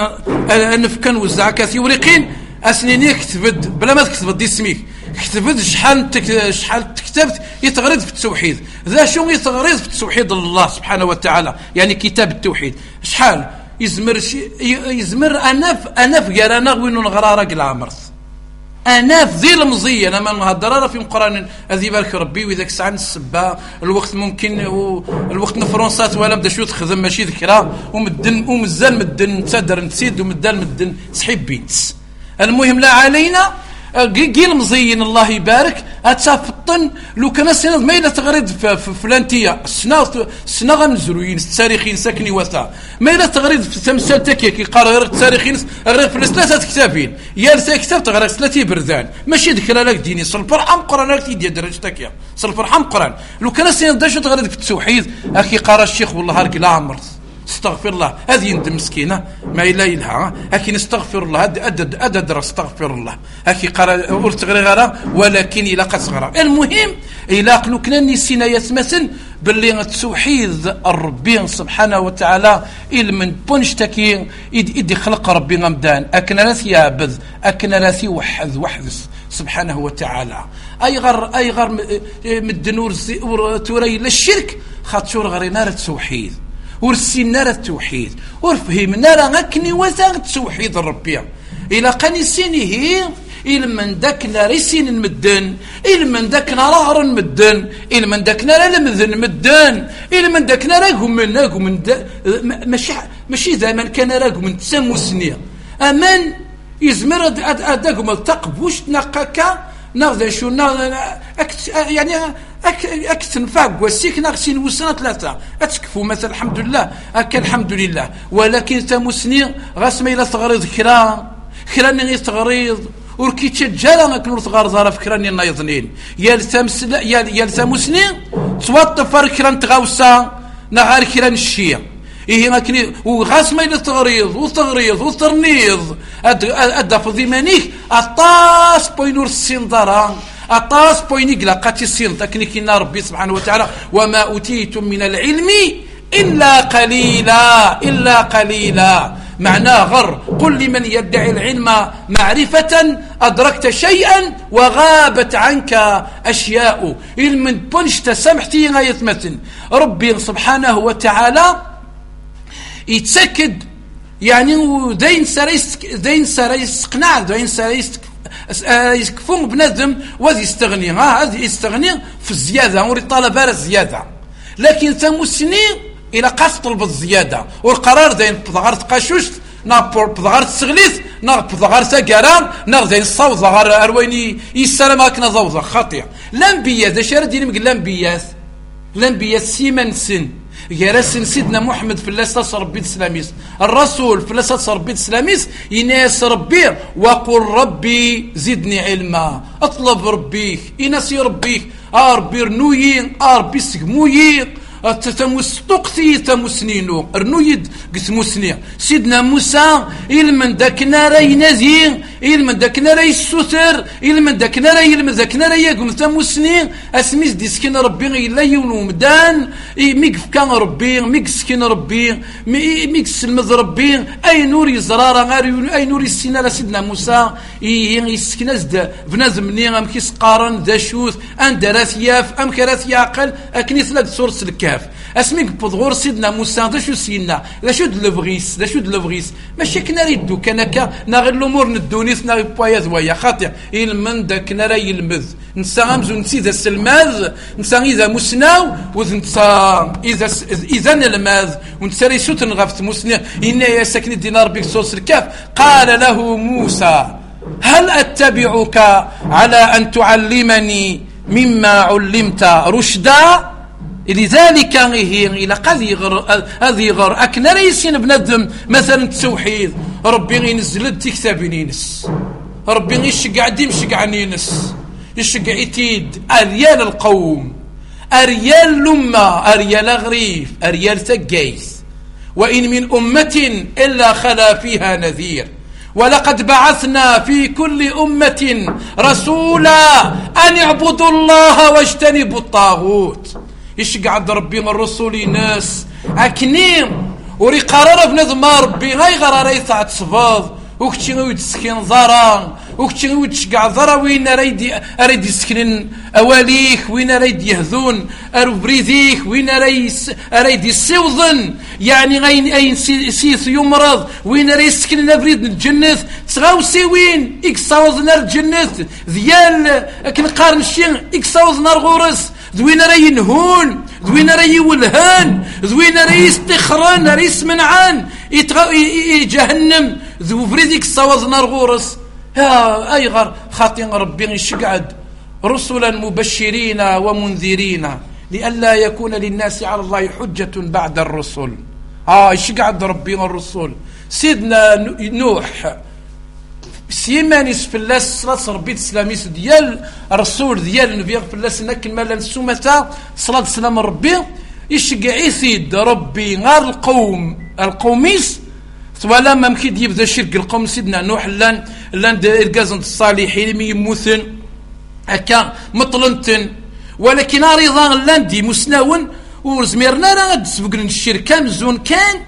ان نفكن وزع كثي ورقين اسنيني كتبت بلا ما تكتب دي سميك كتبت شحال تك شحال كتبت يتغرد في التوحيد. ذا شو يتغرد في التوحيد الله سبحانه وتعالى يعني كتاب التوحيد شحال يزمر يزمر انف انف قرانا وين نغرارق العمرث اناف ذي المزيه انا ما نهضر في القران هذه بارك ربي واذاك ساعه السبا الوقت ممكن الوقت فرنسات ولا بدا شو تخدم ماشي ذكرى ومدن ومزال مدن تصدر نسيد ومدال مدن تسحب بيت. المهم لا علينا قيل مزين الله يبارك اتفطن لو كان السنه ما الا تغرد في فلانتيه السنه السنه غنزروين التاريخين ساكني وثا ما الا تغرد في تمثال تكي كيقرا التاريخين غير في ثلاثه كتابين يا كتاب تغرد ثلاثه بردان ماشي ذكر لك ديني صل فرحم قران لك ديال درجتك يا صل فرحم قران لو كان السنه داش تغرد في التوحيد اخي قرا الشيخ والله هارك لا عمرت استغفر الله هذه يندم مسكينه ما الا يلها لكن استغفر الله ادد ادد استغفر الله هكي قرا قلت غير ولكن الى قصغر. المهم الى لو كنا نسينا يتمثل باللي التوحيد الربي سبحانه وتعالى من بونشتكي يدي خلق ربي غمدان اكن راثي يعبد اكن راثي وحد وحدث سبحانه وتعالى اي غر اي غر مدنور توري للشرك خاطر غير التوحيد ورسينا التوحيد ورفهمنا راه كني وثاق التوحيد الربي الى قاني سينيه إلى من داكنا ريسين المدن إلى من داكنا رهر المدن إلى من داكنا لمذن المدن إلى من داكنا راكم من راكم من ماشي ماشي زمان كان راكم من تسمو سنيه أمان يزمر أداكم التقبوش نقاكا ناخذ شو يعني أكثر نفاق وسيك ناقصين وسنة ثلاثة أتكفوا مثلا الحمد لله أكل الحمد لله ولكن تمسني غاسمي لا تغريض كرا كراني تغريض وركي تجالا نكون تغار ظرف كراني نايضنين يلتمس يلتمسني توطفر كران تغاوسا نغار كران الشيا إيه ما كني وغاسمي لا تغريض وتغريض وترنيض أدف ضمانيك أطاس بينور السندران أطاس بوينيك لقاتي السين تكنيكنا ربي سبحانه وتعالى وما أوتيتم من العلم إلا قليلا إلا قليلا معناه غر قل لمن يدعي العلم معرفة أدركت شيئا وغابت عنك أشياء علم بنش تسمحتي غاية مثل ربي سبحانه وتعالى يتسكد يعني دين سريست دين سريست قناع دين سريست يكفون بنادم وذي يستغني ها هذه يستغني في الزيادة وري طلب على الزيادة لكن تمسني إلى قاس طلب الزيادة والقرار دين بضغار تقاشوشت نابور بضغار تسغليث نا بضغار تقران نا دين الصوت ضغار أرويني يسلم هكنا زوزة خاطئة لنبيات ذا شارد ديني مقل لنبيات لنبيات سيمن سن يرسل سيدنا محمد في الله صار ربي السلاميس الرسول في الله صار ربي السلاميس يناس ربي وقل ربي زدني علما اطلب ربيك يناسي ربيك اربي رنوين اربي سقموين تتمس تقتي تمسنينو رنويد قسموسني سيدنا موسى إلمن داكنا راي نازين إلمن داكنا راي السوتر إلمن داكنا راي إلمن داكنا راي يقول تمسني اسميز دي سكين ربي إلا يونو مدان ميقف كان ربي ميق سكين ربي ميق سلمذ ربي أي نور يزرارة أي نور السنة سيدنا موسى يسكن أزد بنازمني أم كيس قارن ذا شوث أن دراثياف أم كراثي عقل أكني ثلاث سورة الكهف اسمي بضغور سيدنا موسى ذا شو سينا ذا شو دلفغيس ذا شو دلفغيس ماشي كنا ريدو كنكا ناغ الامور ندونيس ناغ بوايا ذويا خاطر يلمن داك نرا يلمذ نسا غمزو نسي ذا السلماذ نسا اذا مسناو وذنسا اذا اذا الماذ ونسا ريسوت نغفت مسنا ان يا ساكن دينار بك صوص الكاف قال له موسى هل اتبعك على ان تعلمني مما علمت رشدا لذلك هي الى قد يغر هذه غر اكن ريسين بنادم مثلا التوحيد ربي ينزل تكتب نينس ربي يشقع ديم شقع نينس يشقع يتيد اريال القوم اريال الامه اريال غريف اريال ثقيس وان من امه الا خلا فيها نذير ولقد بعثنا في كل أمة رسولا أن يعبدوا الله واجتنبوا الطاغوت. إيش قاعد ربي من رسول ناس أكنيم وري قرار بنظم ربي غاي غرار يسعد صفاض وكتشي غيود سكين ظران وكتشي غيود شقع ظرا وين ريدي أريد يسكنن أواليك وين ريد يهذون أربريذيك وين أريد يسوضن يعني غين أين سيث يمرض وين ريد يسكن نبريد الجنة تغاوسي وين إكساوز نار الجنة ذيال أكن قارن الشين إكساوز نار غورس ذوين راي ينهون ذوين راي يولهان ذوين راي يستخران راي يسمنعان جهنم ذو فريديك الصواز نار غورس ها اي غر خاطين ربي يشقعد رسلا مبشرين ومنذرين لئلا يكون للناس على الله حجة بعد الرسل. اه يشقعد ربي الرسول سيدنا نوح سيمانيس في اللاس صلاة ربي تسلاميس ديال الرسول ديال النبي في اللاس ناكل مالا السمتا صلاة سلام ربي يشقع يثيد ربي غار القوم القوميس ولا ما مكيد يبدا شرك القوم سيدنا نوح لان لان القازن الصالحين مي يموثن هكا مطلنتن ولكن ايضا لان دي مسناون وزميرنا راه تسبقن الشركه مزون كان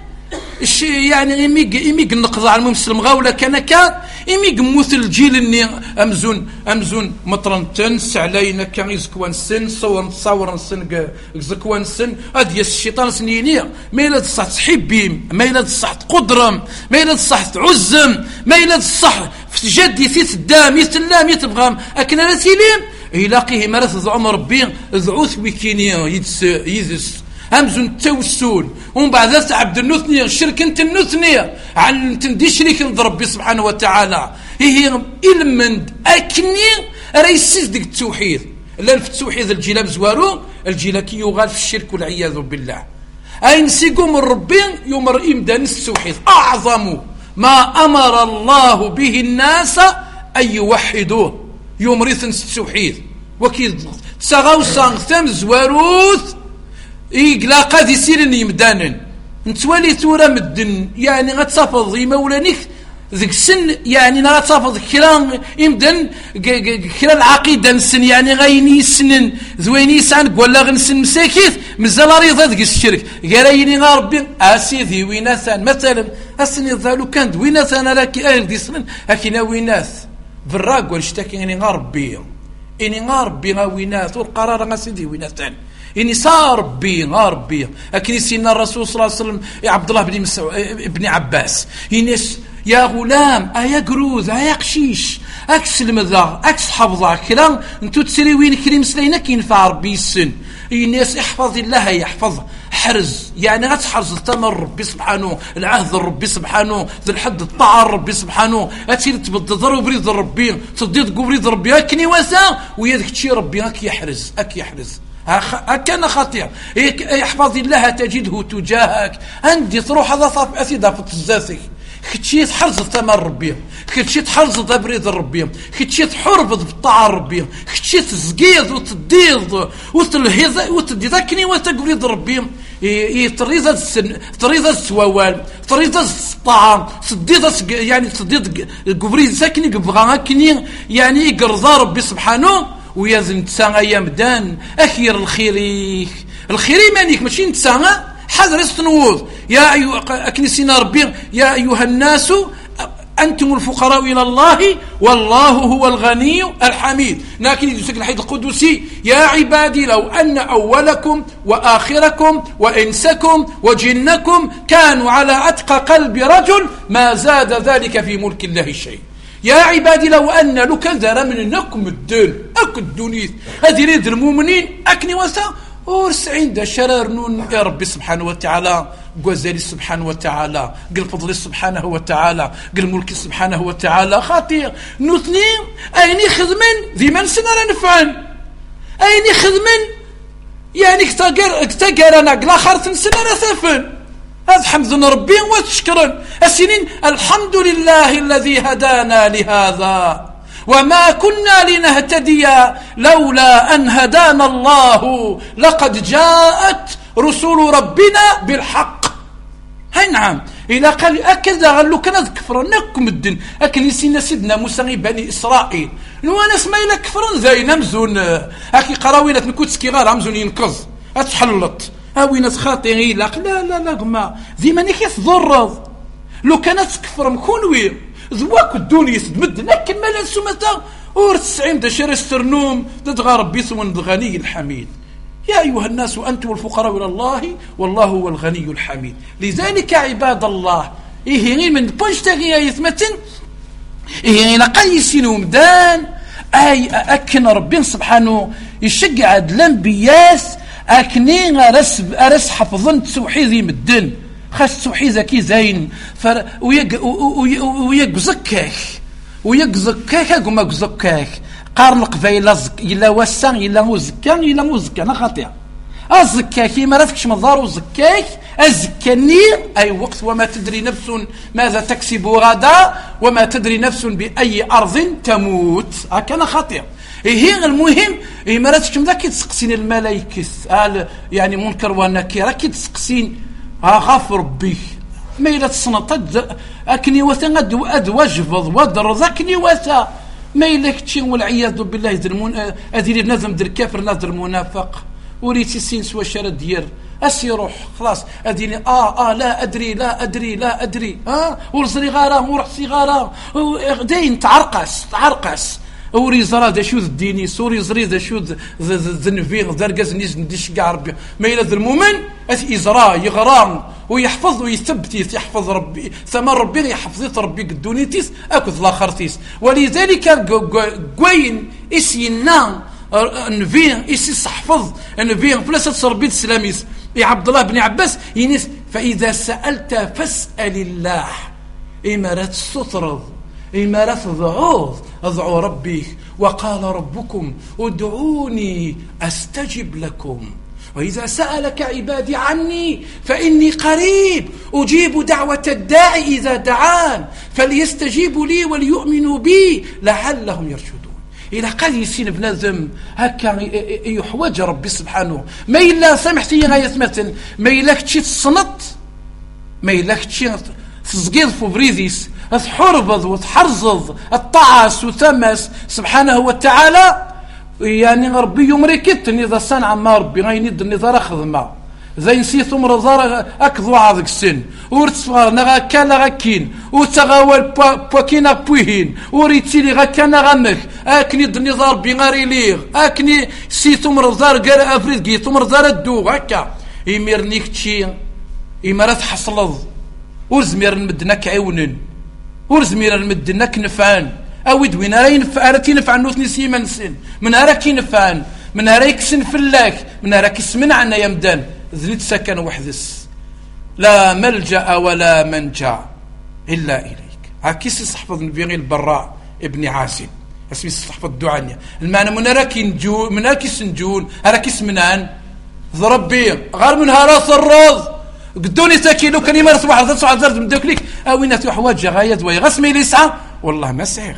يعني يمي يمي نقض على المسلم غاولا كان كان يمي موث الجيل اني امزون امزون مطرنتن سعلينا كان يزكوان سن صور تصور سن زكوان سن ادي الشيطان سنيني ما الا تصح تحبيم ما الا تصح تقدرم ما الا تصح تعزم ما الا تصح في جدي ثيث الدام يتلام يتبغام اكن رسيلين يلاقيه مرث عمر ربي ذعوث ويكيني يدس يدس همزون توسول ومن بعد ذات عبد النثنية الشرك انت النثنية عن تندي شريك عند ربي سبحانه وتعالى هي المند اكني ريسيس ديك التوحيد لا في التوحيد الجيلة مزوارو الجيلة كي يغال في الشرك والعياذ بالله اي نسيقو من ربي يمر امدان التوحيد اعظم ما امر الله به الناس ان يوحدوه يمرث التوحيد وكي تساغاو سانغتام زواروث إيقلا قاد يسير يمدانن نتوالي تورا مدن يعني غتصافض يمولانيك ذيك السن يعني غتصافض كرا يمدن كرا العقيدة نسن يعني غيني يسنن ذويني يسعن ولا غنسن مساكيث مازال ريضة ذيك الشرك قرايني غا ربي اسيدي ويناثان مثلا اسني ذالو كان ويناثان راكي اهل دي سنن اكينا ويناث بالراق والشتاكيني غا ربي اني غا ربي غا ويناث والقرار غا سيدي ويناثان إني صار ربي غار ربي أكن سيدنا الرسول صلى الله عليه وسلم عبد الله بن مسعود ابن عباس ينس يا غلام أيا قروذ أيا قشيش أكس المذا أكس حفظة كلا أنتو تسري وين كريم سلينا كينفع ربي السن الناس احفظ الله يحفظ حرز يعني غتحرز تمر ربي سبحانه العهد ربي سبحانه ذي الحد الطاعة ربي سبحانه أتير تبدضر بريد ربي تضيد بريد ربي أكني وسا ويدك تشي ربي أك يحرز أك يحرز كان خطير احفظ الله تجده تجاهك عندي تروح هذا صاف أسيدة في تزاسك كتشي تحرز تمر ربي كتشي تحرز تبريد ربي كتشي تحربض بالطاعة ربي كتشي تزقيض وتديض وتلهيض وتديذكني وتقريض ربي يطريزة السن طريزة السوال طريزة الطعام صديضة يعني صديض قبريد ساكني قبغاكني يعني يقرضا ربي سبحانه ويزن تساغا يمدان اخير الخيريك الخيري مانيك ماشي نتساغا حذر استنوض يا ايها اكنسينا ربي يا ايها الناس أنتم الفقراء إلى الله والله هو الغني الحميد. لكن يدوسك الحديث القدسي يا عبادي لو أن أولكم وآخركم وإنسكم وجنكم كانوا على أتقى قلب رجل ما زاد ذلك في ملك الله شيء. يا عبادي لو أن لك ذرا من نكم الدين أك الدنيا هذه ريد المؤمنين أكني وسا ورسعين دا شرار نون يا ربي سبحانه وتعالى قوزالي سبحانه وتعالى قل فضلي سبحانه وتعالى قل ملكي سبحانه وتعالى خاطئ نثنين أيني خدمن ذي من سنة نفعن أيني خدمن يعني اكتقر اكتقر أنا قل آخر سنة نثفن هذا حمد ربي وتشكرا السنين الحمد لله الذي هدانا لهذا وما كنا لنهتدي لولا أن هدانا الله لقد جاءت رسول ربنا بالحق. هاي نعم إلى قال أكد قال له كان كفر نكم الدين أكل يسينا سيدنا موسى بني إسرائيل وانا اسمع إلى كفر زي نمزون أكي قراويلة نكوت سكيغار أمزون ينقذ أتحللت أوينات خاطئين لا لا لا لا ما ذي مانيك يتضرض لو كانت كفر مكونوي ذواك الدنيا يسدمد لكن ما لنسو متى اور تسعين دشر استرنوم تدغى ربي ثم الغني الحميد. يا أيها الناس أنتم الفقراء إلى الله والله هو الغني الحميد. لذلك عباد الله إيه من بوشتغي يثمتن إيه لقيسين ومدان أي أكن ربي سبحانه يشجع الأنبياس أكنين أرس أرس حفظن تسوحي مدن خاص تسوحي ذكي زين فر ويق ويقزكك ويقزكك قم قزكك قارن قبيل زك إلا وسان إلا هو زكان إلا هو زكان خاطئ أزكاك ما رافكش مضار وزكاك أزكاني أي وقت وما تدري نفس ماذا تكسب غدا وما تدري نفس بأي أرض تموت هكذا خاطئ. إيه المهم إيه ما راتكم ذاك تسقسين الملائكة يعني منكر ونكير راكي تسقسين غاف ربي ما إلا تصنطت أكني وثا أد وجفض ودر ذاكني وثا ما إلا كتشي والعياذ بالله درمون أذير نظم در كافر نظر المنافق وريتي سين سوى شرد دير أسيروح خلاص أديني آه آه لا أدري لا أدري لا أدري آه ورزري غارة ورحسي غارة دين تعرقس تعرقس وري زرا دا شو الديني سوري زري دا شو ذنفيغ درقز نيز نديش كاع ربي ما إلا ذا المؤمن إزرا يغرام ويحفظ ويثبت يحفظ ربي ثمن ربي يحفظ ربي قدونيتيس أكذ لاخرتيس. ولذلك قوين إسينا نفيه إسي صحفظ نفيه فلسة ربي السلاميس يا عبد الله بن عباس ينس فإذا سألت فاسأل الله إمارات السطرض إمارات ضعوض أضعوا ربي وقال ربكم ادعوني أستجب لكم وإذا سألك عبادي عني فإني قريب أجيب دعوة الداعي إذا دعان فليستجيبوا لي وليؤمنوا بي لعلهم يرشدون. إلى قال يسين بنظم هكا يحوج ربي سبحانه ما إلا سمحتي يا يثمتن ما إلا كتشي تصنط ما إلا كتشي تزقيض فبريديس تحربض وتحرزض الطعس وثمس سبحانه وتعالى يعني ربي يمركت إذا صنع ما ربي غيند النظار أخذ ما ذا نسيت أمر ظار أكذو عضك السن ورتصغر نغا كان غاكين وتغاول بوكينا بوهين وريتيلي غاكانا غمك أكني النظار بغاري ليغ أكني سيت أمر ظار قال أفريد قيت أمر ظار الدو هكا يميرنيك تشي إمارات حصلض ورزمير المدنك عونن ورزمير المدنك نفعان أود وين راي نفع راتي نفع نوثني سيمن سن من راكي نفعان من رايك سن فلاك من راك سمن عنا يمدان ذنيت سكن وحدث لا ملجأ ولا منجا إلا إليك. هاكيس صحفظ نبيغي البراء ابن عازب اسمي صحفظ الدعانية المعنى من راكي نجون من راكي سنجون راكي سمنان ضربي غير من هراس الروض قدوني تاكيلو كان يمارس واحد ذات صعد زرد من دوكليك أوينة حواج غايد ويغسمي ليسعى والله ما سعير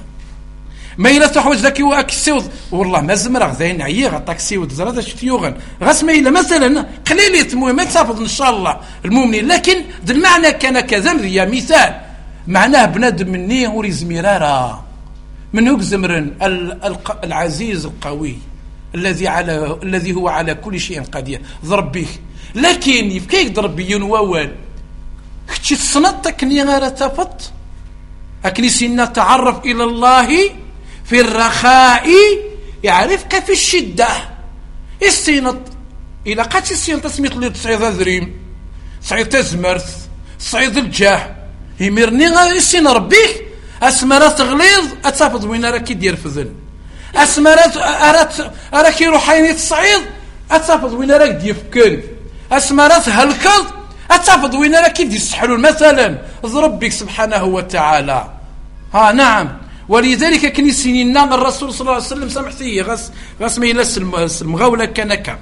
ما إلا تحوج ذاك وأكسيوض والله ما زمرغ ذين عيغ تاكسيوض زرادة شتيوغن غاس ما إلا مثلا قليلية المهم ما تسافض إن شاء الله المؤمنين لكن ذا المعنى كان كذا يا مثال معناه بنادم مني وريز مرارا من هو زمرن العزيز القوي الذي على الذي هو على كل شيء قدير ضرب به لكن يفكيك ضرب بيون ووال كتشي تصنطك ني غير تفط أكنسينا تعرف إلى الله في الرخاء يعرفك في الشدة. السينط إلى قد السينط تسميت لي تصعيد الذريم، تصعيد تزمرث، تصعيد الجاه، يمرني السين ربيك أسمرات غليظ أتفض وين راك يدير في ذل، أسمرات أرات أراك يروح عيني تصعيد أتفض وين راك يفكن، أسمرات هلكض أتفض وين راك يدي السحلول مثلا ضرب بك سبحانه وتعالى. ها نعم. ولذلك كنيسين نام الرسول صلى الله عليه وسلم سامحتي غاس غاس ما يلس المغاولة كنكا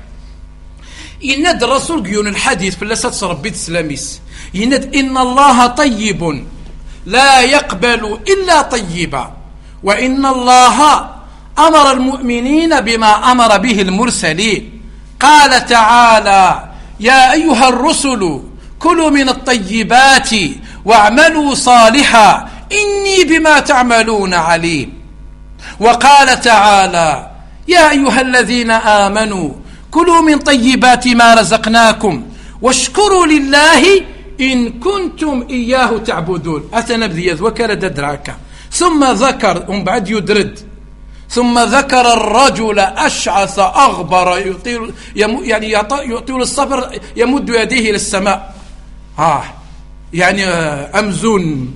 يناد الرسول قيون الحديث في اللسات ربي تسلاميس يناد إن الله طيب لا يقبل إلا طيبا وإن الله أمر المؤمنين بما أمر به المرسلين. قال تعالى يا أيها الرسل كلوا من الطيبات واعملوا صالحا إني بما تعملون عليم. وقال تعالى يا أيها الذين آمنوا كلوا من طيبات ما رزقناكم واشكروا لله إن كنتم إياه تعبدون. أتنبذي وكر دراكا ثم ذكر ومن بعد يدرد ثم ذكر الرجل أشعث أغبر يطيل يعني يطيل الصبر يمد يديه إلى السماء. ها يعني أمزون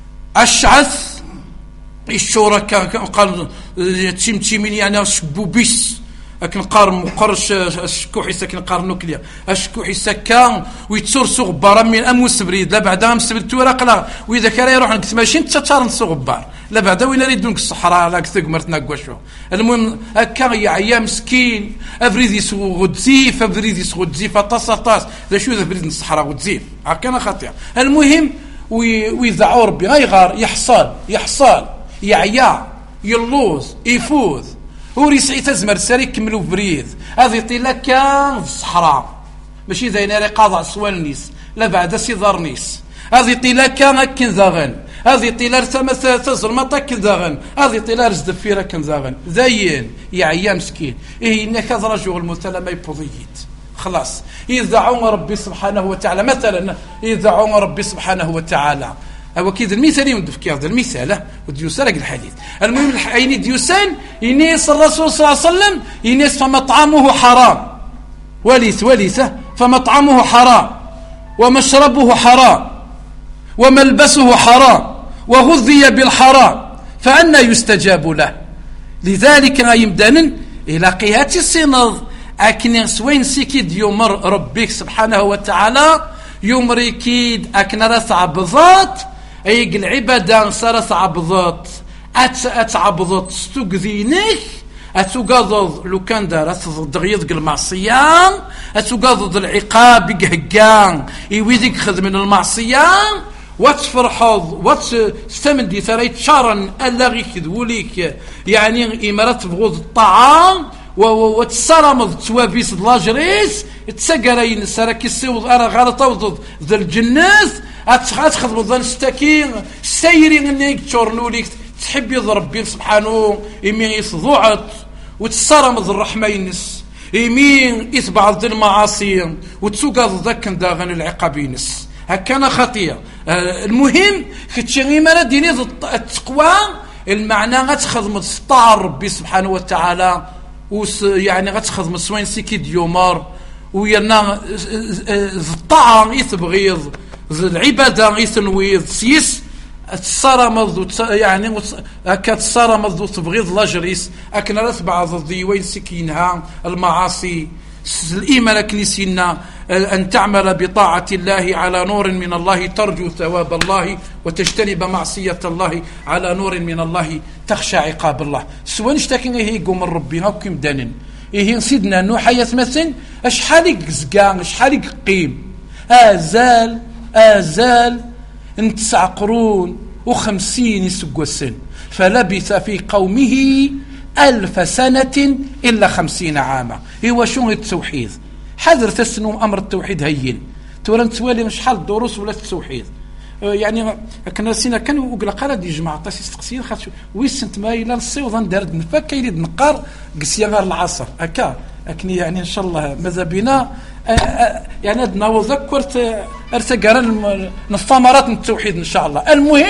أشعث الشركاء قال تشمتشمين يعني شبوبيس لكن قار مقرش الشكوحي ساكن قار نوكليا الشكوحي سكان ويتصور صغبار من اموس بريد لا بعد امس بالتوراق لا واذا كان يروح نكت ماشي تشارن صغبار لا بعد وين ريد دونك الصحراء لا كثق ناقوشو. المهم هكا يا عيا مسكين افريدي سو غدزيف افريدي سو غدزيف طاس طاس ذا شو ذا فريد الصحراء غدزيف هكا خطير. المهم ويذعوا ربي غيغار يحصل يحصل يعيا يلوز يفوز وريسعي تزمر ساري كملوا بريد هذه طيلة كان في الصحراء ماشي ذا يناري قاضع سوالنيس لا بعد سيضارنيس هذه طيلة كان هكين ذاغن هذه طيلة رسمت تظلمت هكين ذاغن هذه طيلة رزد فيرا كن ذاغن ذاين يا عيا مسكين إيه إنك هذا رجل المثلى ما يبضيت خلاص يدعون ربي سبحانه وتعالى مثلا يدعون ربي سبحانه وتعالى أو كذا المثال يندف كذا المثال وديوسان الحديث. المهم الحين ديوسان ينيس الرسول صلى الله عليه وسلم ينيس فمطعمه حرام وليس وليسه فمطعمه حرام ومشربه حرام وملبسه حرام وغذي بالحرام فأنا يستجاب له. لذلك يمدن إلى قيات السنض أكن سوين سيكيد يمر ربك سبحانه وتعالى يمريكيد أكن رس عبضات أيق العبادة صارت عبضات أت أتعبضات استقذينك أتقاضض لو كان دارت دغيض المعصية أتقاضض العقاب يقهقان يويدك خذ من المعصية وتفرحض وتستمدي ثريت شارا ألا غيك ذوليك يعني إمارات بغض الطعام وتسرمض توابيس لاجريس تسقرين سراكي السيوض أرى غير توضض ذا الجناث أتخذ مضان ستاكين سيرين انك تشورنوليك تحب يضرب سبحانه يمين يصدوعت وتسرمض الرحمة ينس يمين يتبع ذا المعاصي وتسوقض ذاك داغن العقابينس هكذا خطية. آه المهم كتشغي مالا ديني التقوى المعنى غتخذ مستعر ربي سبحانه وتعالى وس يعني غتخذ مسوين سيكي ديومار ويرنا الطاعة يتبغيض العبادة يتنويض سيس تصرمض يعني هكا تصرمض وتبغيض لاجريس أكن راه بعض الضيوين سكينها المعاصي الإيمان لكنيسينا أن تعمل بطاعة الله على نور من الله ترجو ثواب الله وتجتنب معصية الله على نور من الله تخشى عقاب الله. سواء اشتاكين هي قوم ربي هاو كيم دانن إيه سيدنا نوح يتمثل أشحالك زقان أشحالك قيم آزال آزال تسع قرون وخمسين يسقوا السن فلبث في قومه ألف سنة إلا خمسين عاما. هو شو التوحيد حذر تسنو أمر التوحيد هين تورا نتوالي مش حال دروس ولا التوحيد يعني كنا سينا كانوا وقلا قال دي جماعة تاسيس تقسير خاطر ويسنت ما إلى الصيوض دارت نفك يريد نقار قسيا غير العصر هكا لكن يعني إن شاء الله ماذا بنا يعني أدنا وذكرت أرتقرن الثمرات من التوحيد إن شاء الله. المهم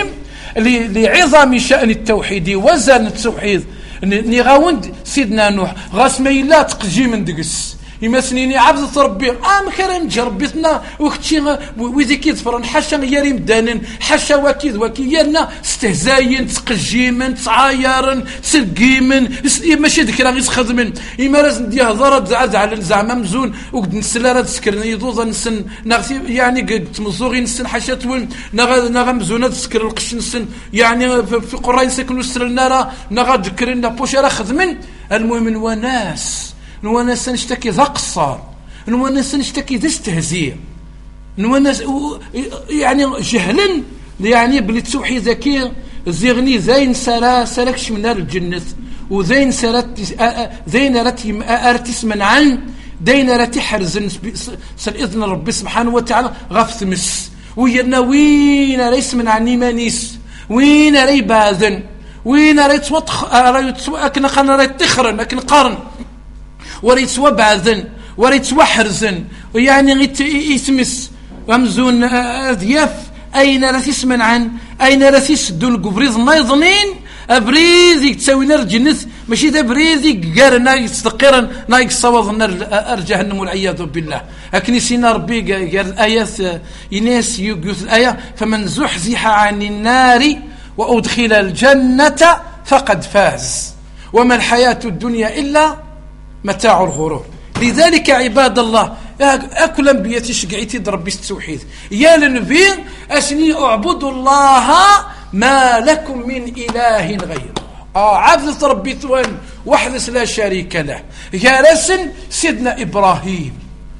لعظم شأن التوحيد وزن التوحيد نغاوند سيدنا نوح غاس ما إلا تقجي من دقس إما سنيني عبد ربي ام كرم جربتنا وختي ويدي كيتفرن حاشا ياري مدانن حاشا وكيد وكيالنا استهزاين تقجيمن تعايرن تسقيمن ماشي ذيك راه يخدمن إما لازم دي هضره زعز على زعما مزون وقد نسلا راه تسكرني يدوز نسن نغسي يعني قد تمزوغي نسن حاشا تول نغا نغا مزونه تسكر القش نسن يعني في قراين سكنوا السرنا راه نغا ذكرنا بوش راه خدمن المهم وناس نونس نشتكي ذا قصار نونس نشتكي ذا استهزيء نونس يعني جهلا يعني بلي تسوحي ذكي زيغني زين سرا سلكش من الجنة وزين سرت زين رتي ارتس من عن دين رتي حرزن سالإذن ربي سبحانه وتعالى غف مس ويرنا وين ريس من عني مانيس وين ري باذن وين ريت وطخ ريت اكن قن ريت تخرن اكن قرن وريت وبعذن وريت وحرزن ويعني يسمس رمزون ذياف اين لا تسمن عن اين لا تسدوا القبريز نايضنين ابريزي تساوي نار جنث ماشي ذا بريزي قارنا يستقرن نايك صوض نار جهنم والعياذ بالله لكن سينا ربي قال الايات يناس يقول الايه فمن زحزح عن النار وادخل الجنه فقد فاز وما الحياه الدنيا الا متاع الغرور. لذلك عباد الله أكل أنبياتي شقعيتي دربي التوحيد يا لنبي أسني أعبد الله ما لكم من إله غيره آه عبد ربي ثوان وحدث لا شريك له يا رسن سيدنا إبراهيم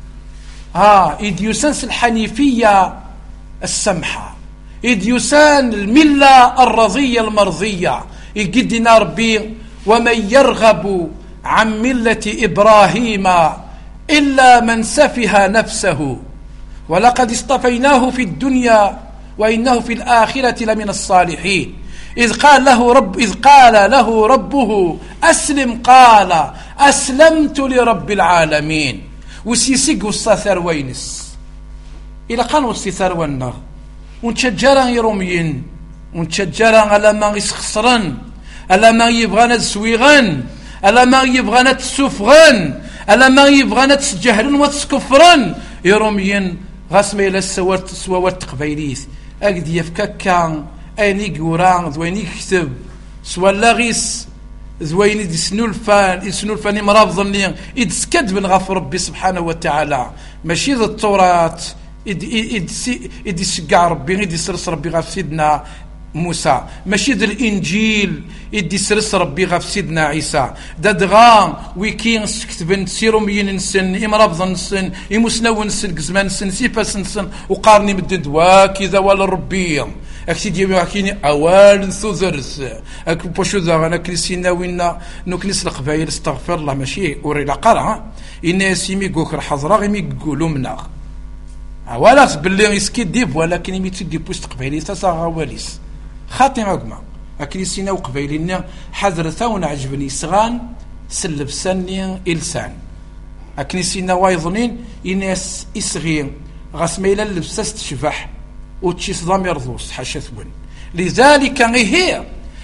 آه إديوسان الحنيفية السمحة إديوسان الملة الرضية المرضية يقدنا ربي ومن يرغب عن ملة إبراهيم إلا من سفه نفسه ولقد اصطفيناه في الدنيا وإنه في الآخرة لمن الصالحين إذ قال له رب إذ قال له ربه أسلم قال أسلمت لرب العالمين وسيسق والصاثر وينس إلى قال والصاثر والنغ ونتشجرا يرومين ونتشجرا على ما يسخسرن على ما يبغانا تسويغن ألا ما يبغانا تسفغن ألا ما يبغانا تسجهلن وتسكفرن يرومين غاسمي إلى السوار سوار تقبيليث أقد يفككا أيني قوران ذويني كتب سوى لاغيس ذويني دي سنولفان دي سنولفان مرافضني إد سكد من غفر ربي سبحانه وتعالى ماشي ذا التوراة إد إد إد يسقع ربي إد يسرس ربي غف سيدنا موسى ماشي ذا الانجيل يدي سرس ربي غف سيدنا عيسى دادغان ويكين كتبن سيروميين نسن امرابض نسن يمسنو نسن كزمان نسن سيفاس نسن وقارني مدد واكذا ولا ربي اكتي ديما حكيني اوال ثوزرس اك بوشو ذا انا كريسينا وينا نكنس القبائل استغفر الله ماشي اوري لا قرا الناس يمي كوكر حضره يمي يقولوا منا اولا باللي يسكي ديب ولكن يمي تدي بوست قبائلي تسا غواليس خاتمة أجمع أكريسينا وقبيلنا حذرتا ونعجبني صغان سلب سني إلسان أكريسينا وايضنين إناس إسغين غاسميلا اللبساس تشبح وتشيس ضمير ضوس حاشا ثون لذلك هي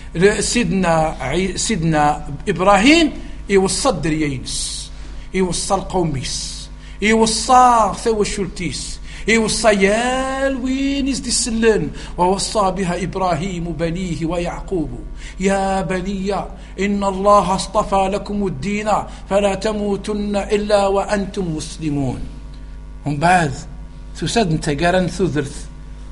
سيدنا عي سيدنا إبراهيم يوصل دريينس يوصل قوميس يوصل ثوى الشلتيس يوصى يال وين يزدي السلن ووصى بها إبراهيم بنيه ويعقوب يا بني إن الله اصطفى لكم الدين فلا تموتن إلا وأنتم مسلمون هم بعد تساد تقارن ثذرث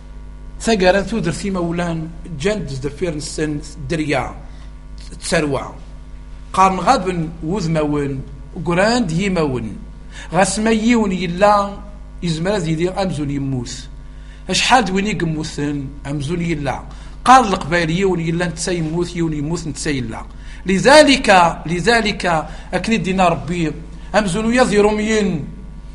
تقارن ثذرث في مولان جند دفير السن دريا تسروع قارن غابن وذمون قراند يمون غسميون يلا يزمر يدير أمزون يموت أشحال وين يقموثن أمزون يلا قال القبائلية ون يلا نتسا يموت يون يموت نتسا يلا لذلك لذلك أكني دينا ربي أمزون يظهرمين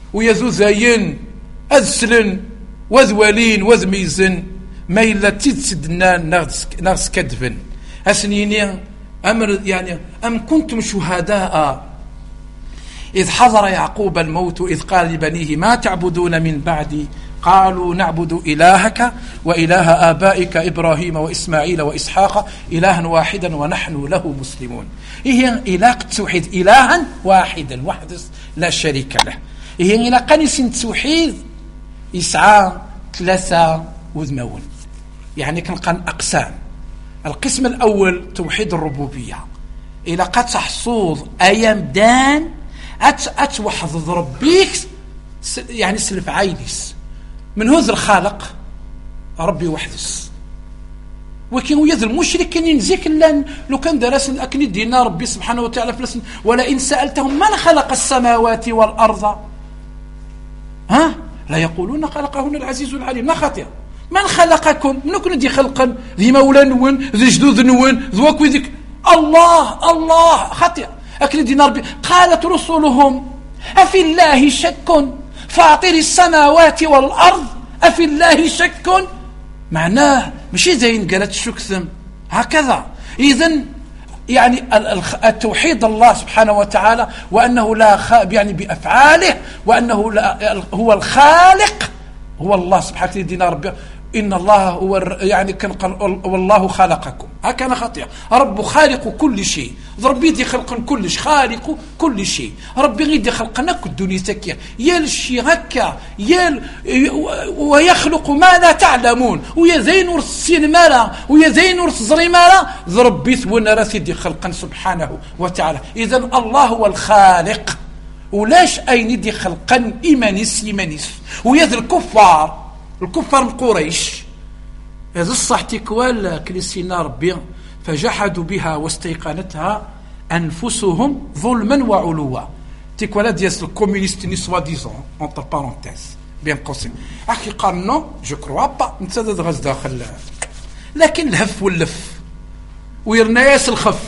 ويذوذين أذسلن وذوالين وذميزن ما إلا تتسدنا نغس كدفن أسنيني أمر يعني أم كنتم شهداء إذ حضر يعقوب الموت إذ قال لبنيه ما تعبدون من بعدي قالوا نعبد إلهك وإله آبائك إبراهيم وإسماعيل وإسحاق إلها واحدا ونحن له مسلمون. هي إله التوحيد إلها واحدا وحده لا شريك له. هي إلى قنس التوحيد يسعى ثلاثة وذمون، يعني كنقن أقسام. القسم الأول توحيد الربوبية، إلى قد تحصوظ أيام دان أت أتوحظ ربيك يعني سلف عينيس من هذا الخالق ربي وحدس. وكين ويذ المشرك كان ينزيك لان لو كان درس اكني دينا ربي سبحانه وتعالى فلسن ولئن سألتهم من خلق السماوات والأرض ها لا يقولون خلقهن العزيز العليم. ما خاطئ من خلقكم منكم دي خلقا ذي مولا نون ذي جدود نون ذوك وذيك الله الله خاطئ اكني دينا ربي. قالت رسلهم أفي الله شك فاطر السماوات والأرض أفي الله شك، معناه ماشي زين قالت الشكثم هكذا. إذن يعني التوحيد الله سبحانه وتعالى وأنه لا خ... يعني بأفعاله وأنه لا هو الخالق هو الله سبحانه وتعالى. ربي إن الله هو يعني كان قال والله خلقكم هكذا خطيئة. رب خالق كل شيء، ربي يدي خلق كل شيء، خالق كل شيء. ربي غيدي خلقنا كدوني سكية يال الشي هكا يال ويخلق ما لا تعلمون ويا زين ورسين مالا ويا زين ورسزري مالا ربي ثونا راسيدي خلقا سبحانه وتعالى. إذن الله هو الخالق ولاش أين يدي خلقا إيمانيس إيمانيس. ويذ الكفار الكفار من قريش هذا الصح تكوال كريسينا ربي فجحدوا بها واستيقنتها أنفسهم ظلما وعلوا. تكوال ديال الكومونيست ني سوا ديزون اونتر بارونتيز بين قوسين اخي قال نو جو كروا با نتسدد غاز داخل. لكن الهف واللف ويرناس الخف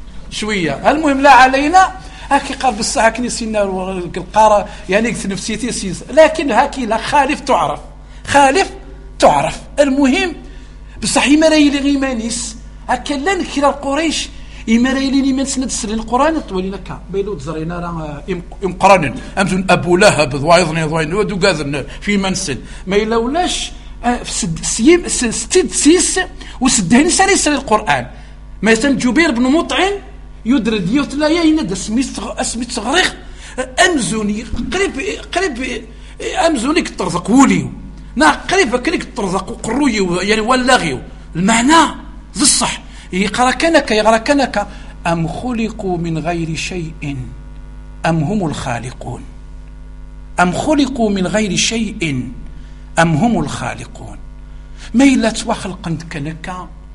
شويه. المهم لا علينا هاكي قال بصح كني سينا القاره يعني قلت نفسيتي سيس. لكن هاكي لا خالف تعرف خالف تعرف. المهم بصح يمرايلي غيمانيس هكا لا نكرا القريش يمرايلي لي من سند سرين القران طولينا كا بيلو تزرينا راه امقرن امزون ابو لهب ضوايضني ضواين ودو قاذن في منسل ما يلولاش سيم ستيد سيس وسدهني سري سري القران. ما يسمى جبير بن مطعم يدرد يوتلا ييند اسمي اسمي صغريخ امزوني قريب قريب امزوني كترزق وليو نا قريب كليك ترزق قروي يعني ولاغيو. المعنى ذي الصح يقرا كنك يقرا كنك ام خلقوا من غير شيء ام هم الخالقون. ام خلقوا من غير شيء ام هم الخالقون. ما الا توا خلقا كنك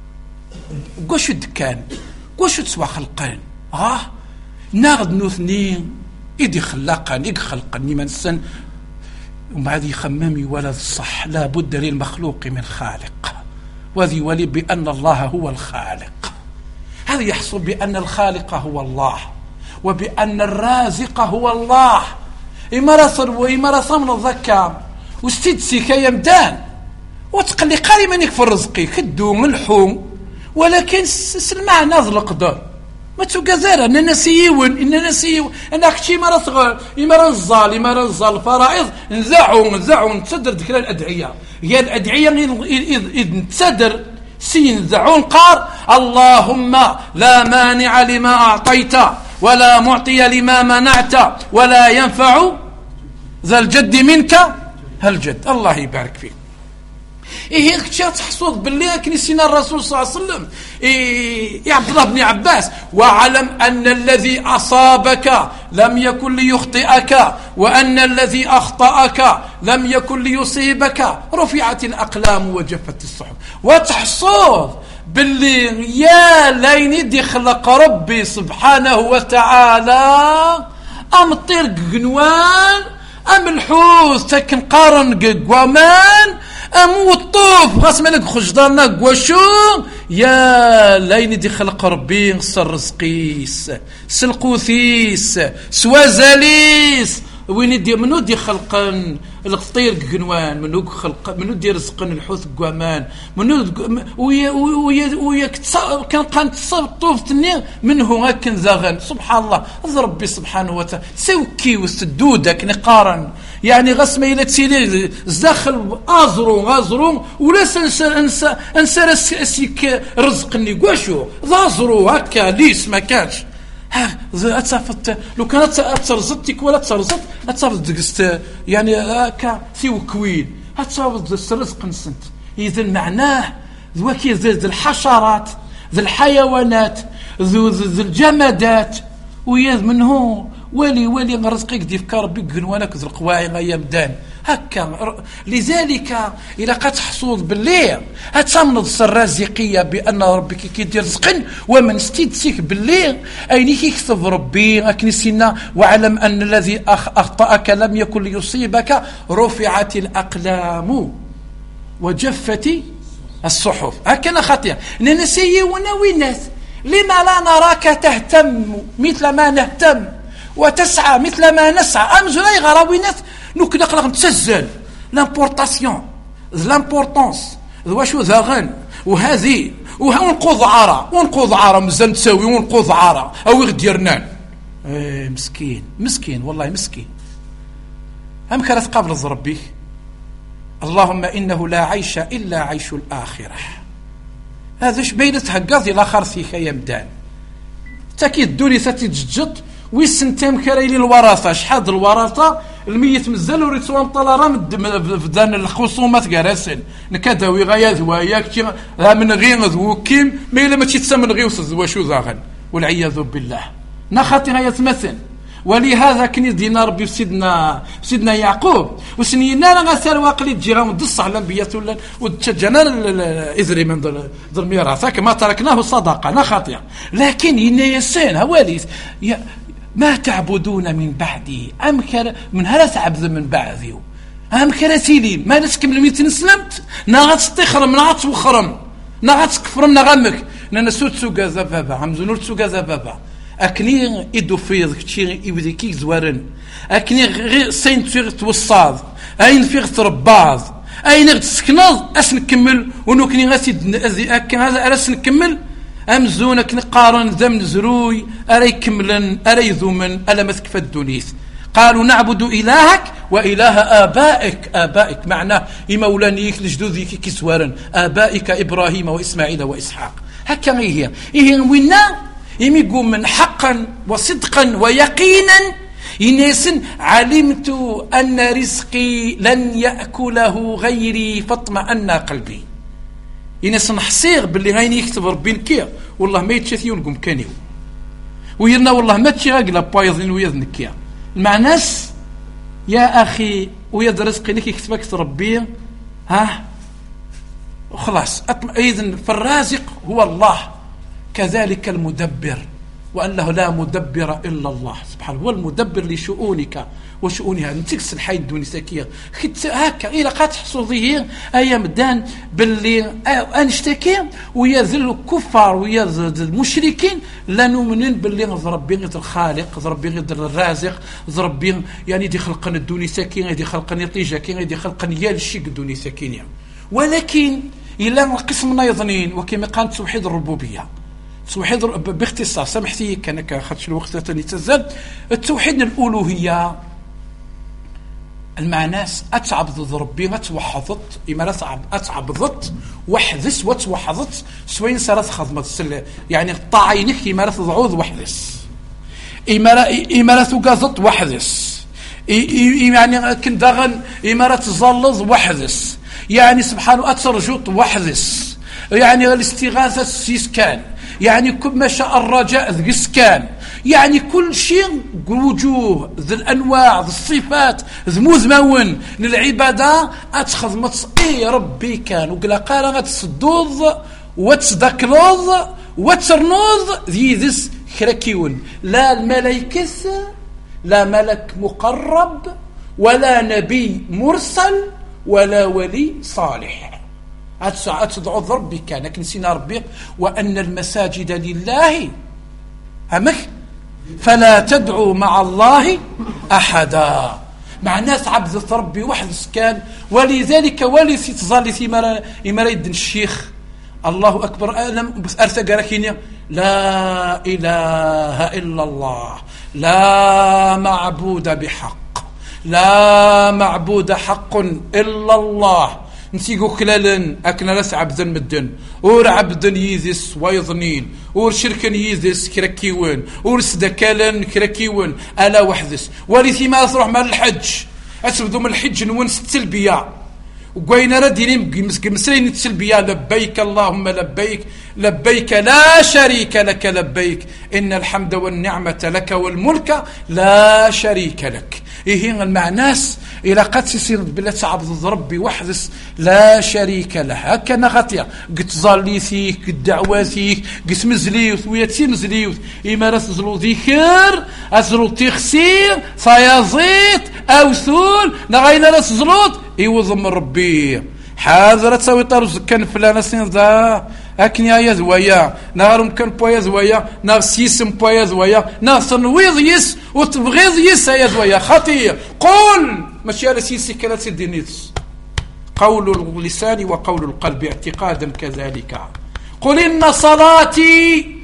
واش دكان واش تسوا خلقان اه ناغد نوثنين ايدي خلاقا ايد خلقني من سن ومع ذي خمامي ولد الصح لا بد للمخلوق من خالق وذي ولي بأن الله هو الخالق. هذا يحصل بأن الخالق هو الله وبأن الرازق هو الله. إما رصر وإما رصر من الذكاء واستدسي كيمدان وتقلي قاري من يكفر رزقي كدو ملحوم ولكن سلمع نظر القدر ما تقزر أننا سيون إننا سيون أنا كشي مرة صغير إما رزال إما رزال فرائض نزعوا نزعوا نتصدر ذكر الأدعية هي الأدعية إذ نتصدر سين زعون قار اللهم لا مانع لما أعطيت ولا معطي لما منعت ولا ينفع ذا الجد منك هالجد. الله يبارك فيك. إيه كتشات تحصد بالله كنيسينا الرسول صلى الله عليه وسلم إيه يا عبد الله بن عباس واعلم أن الذي أصابك لم يكن ليخطئك وأن الذي أخطأك لم يكن ليصيبك رفعت الأقلام وجفت الصحف. وتحصد باللي يا لين دي خلق ربي سبحانه وتعالى أم الطير قنوان أم الحوت تكن قارن قوامان أمو الطوف غاس مالك خجدارنا قواشو يا لين دي خلق ربي سر رزقيس سلقوثيس سوازاليس وين يدي منو دي خلق القطير قنوان، منو خلق منو دي رزق الحوت قوامان، منو ويا ويا ويا كان كانت طوفتني منه هكا زغن. سبحان الله ربي سبحانه وتعالى سوكي وسدوده كنقارن يعني غس ما إلى تسيلي زاخل ازرو غازرو ولا انسى انسى انسى راسك رزقني قواشو ضازرو هكا ليس ما كانش ها اتفت لو كانت ترزتك ولا ترزت اتفت دقست يعني هكا سيو كوين اتفت الرزق نسنت. اذا معناه ذوكي ذي الحشرات ذي الحيوانات ذو ذي الجمادات وياذ منه ولي ولي رزقك دي فكر ربي قنوانك ذي القواعي غيا مدان هكا. لذلك إذا قد تحصل بالليل هتمنض الرازقية بأن ربك كيدير رزقا ومن استيدسيك بالليل أين يكتب ربي أكنسينا واعلم أن الذي أخطأك لم يكن ليصيبك رفعت الأقلام وجفت الصحف. هكذا خطيئة ننسي ونوينات لما لا نراك تهتم مثل ما نهتم وتسعى مثل ما نسعى أمزل غراوينات نوك نقلق نتسجل لامبورطاسيون لامبورطونس واش ذاغن وهذه ونقوض عرا ونقوض عرا مزال تساوي ونقوض عرا او غديرنان. ايه مسكين مسكين والله مسكين. هم كانت قبل ربي اللهم انه لا عيش الا عيش الاخره. هذا اش بين تهقاضي الاخر فيك يا مدان تاكيد دوني تتججط ويسنتم كرايلي الوراثه شحال الوراثه الميت مزال وريتوان طلارا بدان الخصومات كراسن نكداوي غايا ذواياك من غير ذوكيم ما الا ما تيتسمن غير وشو ذاغن والعياذ بالله نخاطي غايا تمثل. ولهذا كني دينا ربي سيدنا سيدنا يعقوب وسنينا لا غسال واقلي تجي غا تصح الانبياء ولا وتجنا اذري من ذا الميراث كما تركناه صدقه نخاطي. لكن ينيسين هواليس ما تعبدون من بعدي أم كر من هلا تعبد من بعدي أم كرتيلين ما نسكمل ميت نسلمت نغات تخرم نغات وخرم نغات كفرم نغمك ننسوت سوغا زبابا عمزنور سوغا زبابا أكني إدو فيض كتير يبدي كيك زوارن أكني غير سين فيغ توصاد أين فيغ ترباض أين غد سكناض أس نكمل ونوكني غاسي أكن هذا أرس نكمل أمزونك نقارن ذم زروي أري كملا أري ذومن ألا مثك الدنيث. قالوا نعبد إلهك وإله آبائك آبائك معناه إمولانيك لجدوذيك كسوارن آبائك إبراهيم وإسماعيل وإسحاق. هكا هي إيه وينا يميقوا من حقا وصدقا ويقينا ينسن علمت أن رزقي لن يأكله غيري فاطمأن قلبي. ينس نحصيغ باللي غاين يكتب ربي نكيا والله ما يتشاثي ونقوم كانيو ويرنا والله ما تشي غاقلا بايضين ويذ نكيا المعناس يا أخي ويد رزقي لك يكتبك ربي ها خلاص. إذن فالرازق هو الله كذلك المدبر وأنه لا مدبر إلا الله سبحانه هو المدبر لشؤونك وشؤونها نتكس الحي الدوني ساكية هكا إلا قد حصوظيه أيام دان باللي أنشتكي ويذل الكفار ويذل المشركين لا نؤمنين باللي ربي غير الخالق ربي غير الرازق ربي يعني دي خلقنا الدوني ساكية دي خلقنا طيجاكين دي خلقنا يالشيك الدوني ساكين. ولكن إلا قسمنا يظنين وكما قالت توحيد الربوبية توحيد باختصار سامحتي كان خدش الوقت تاني تزال التوحيد الألوهية المعناس أتعبد ربي أتوحظت إما أتعب أتعبدت وحدث وتوحظت سوين سارت خدمة يعني طاعينك إما تضعوذ وحدث إما إما تقاضت وحدث يعني كن دغن إما تزلظ وحدث يعني سبحانه أترجوت وحدث يعني الاستغاثة سيسكان يعني كل ما شاء الرجاء ذي سكان يعني كل شيء وجوه ذي الأنواع ذي الصفات ذي مزمون للعبادة أتخذ متص إيه ربي كان وقلا قال غتصدوض وتصدقلوض وترنوض ذي ذس خركيون لا الملائكة لا ملك مقرب ولا نبي مرسل ولا ولي صالح أتدعو ربي كان لكن سينا ربي وأن المساجد لله همك فلا تدعوا مع الله أحدا. معناه عبد ربي واحد سكان. ولذلك ولي تظل ثمار يمريد الشيخ الله أكبر ألم أرثق ركينيا لا إله إلا الله لا معبود بحق لا معبود حق إلا الله. نسيقو كلالا أكنا لس عبدا مدن ور عبدا يذس ويظنين ور شركا يذس كراكيون ور سدكالا كراكيون ألا وحدس. ولثي ما تروح مع الحج أسبدو من الحج نونس التلبية وقوينا ردينين مسلين التلبية لبيك اللهم لبيك لبيك لا شريك لك لبيك إن الحمد والنعمة لك والملك لا شريك لك. إيه المعناس إلى قد تسير بلا تعبد ربي وحدس لا شريك له. هكذا غطيا قد ظليثيك قد دعواتيك قد مزليوث ويتي مزليوث إما رسزلو ذكر أزلو تخسير صيازيت أو ثول نغينا رسزلوت يوضم ربي حاضر تسوي طارز كان فلان سين ذا أكني يا زوايا نهارم كان بويا زوايا نار سيسم بويا زوايا نار صنويض يس وتبغيض يس يا زوايا خطير قول ماشي على سيسي كلا سيدينيتس قول اللسان وقول القلب اعتقادا كذلك. قل إن صلاتي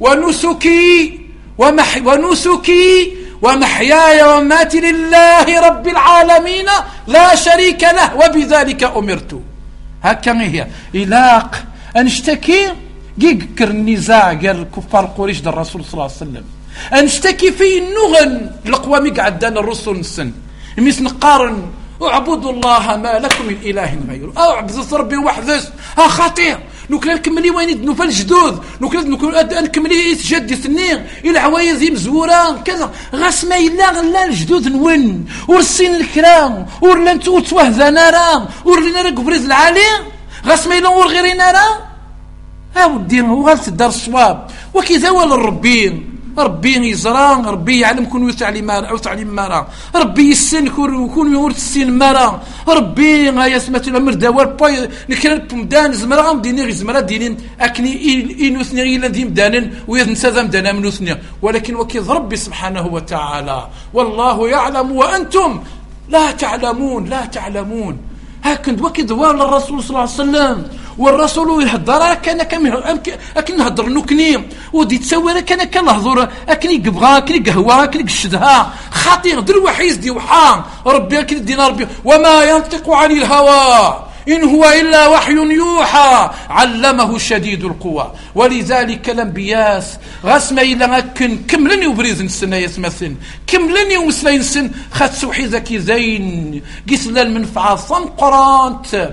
ونسكي ومح ونسكي ومحياي ومماتي لله رب العالمين لا شريك له وبذلك أمرت. هكذا هي إلاق أنشتكي يذكر النزاع قال الكفار قريش در الرسول صلى الله عليه وسلم أنشتكي في النغن الأقوام قعد دان الرسول السن مثل نقارن اعبدوا الله ما لكم من إله غيره أو عبد ربي وحدس ها خطير لو كان نكملي وين يدنو فالجدود لو كان نكملي يتجدد ثنين إلى عوايز مزوران كذا غاس ما إلا غلا الجدود نون ورسين الكرام ورلا نتو توهذا نارا ورلينا راه قبريز العالي غاس ما إلا ور غيري نارا ها ودي هو غالت الدار الصواب وكذا ولا الربين ربي يزران ربي يعلم كون يتعلم مارا أو تعلم مارا ربي يسن كون كون يورث السن مارا ربي غايا سمات الأمر دوار باي نكرن بمدان زمرا غام ديني غي زمرا دينين أكني إنوثني غير ديم دانن ويذنسى ذم دانا منوثني ولكن وكيد ربي سبحانه وتعالى والله يعلم وأنتم لا تعلمون لا تعلمون هكذا وكيد دوار للرسول صلى الله عليه وسلم والرسول يهضر كان كم اكن نهضر نكني ودي تسوي كان كان نهضر اكني قبغا اكني قهوه اكني قشدها خطير در وحيز دي وحام ربي اكن دينا ربي وما ينطق عن الهوى إن هو إلا وحي يوحى علمه شديد القوى. ولذلك الأنبياس غاسما إلا كن كملني وبريز السنة يسمثن كملني ومسلين سن خات سوحي ذكي زين قسلا المنفعة صنقرانت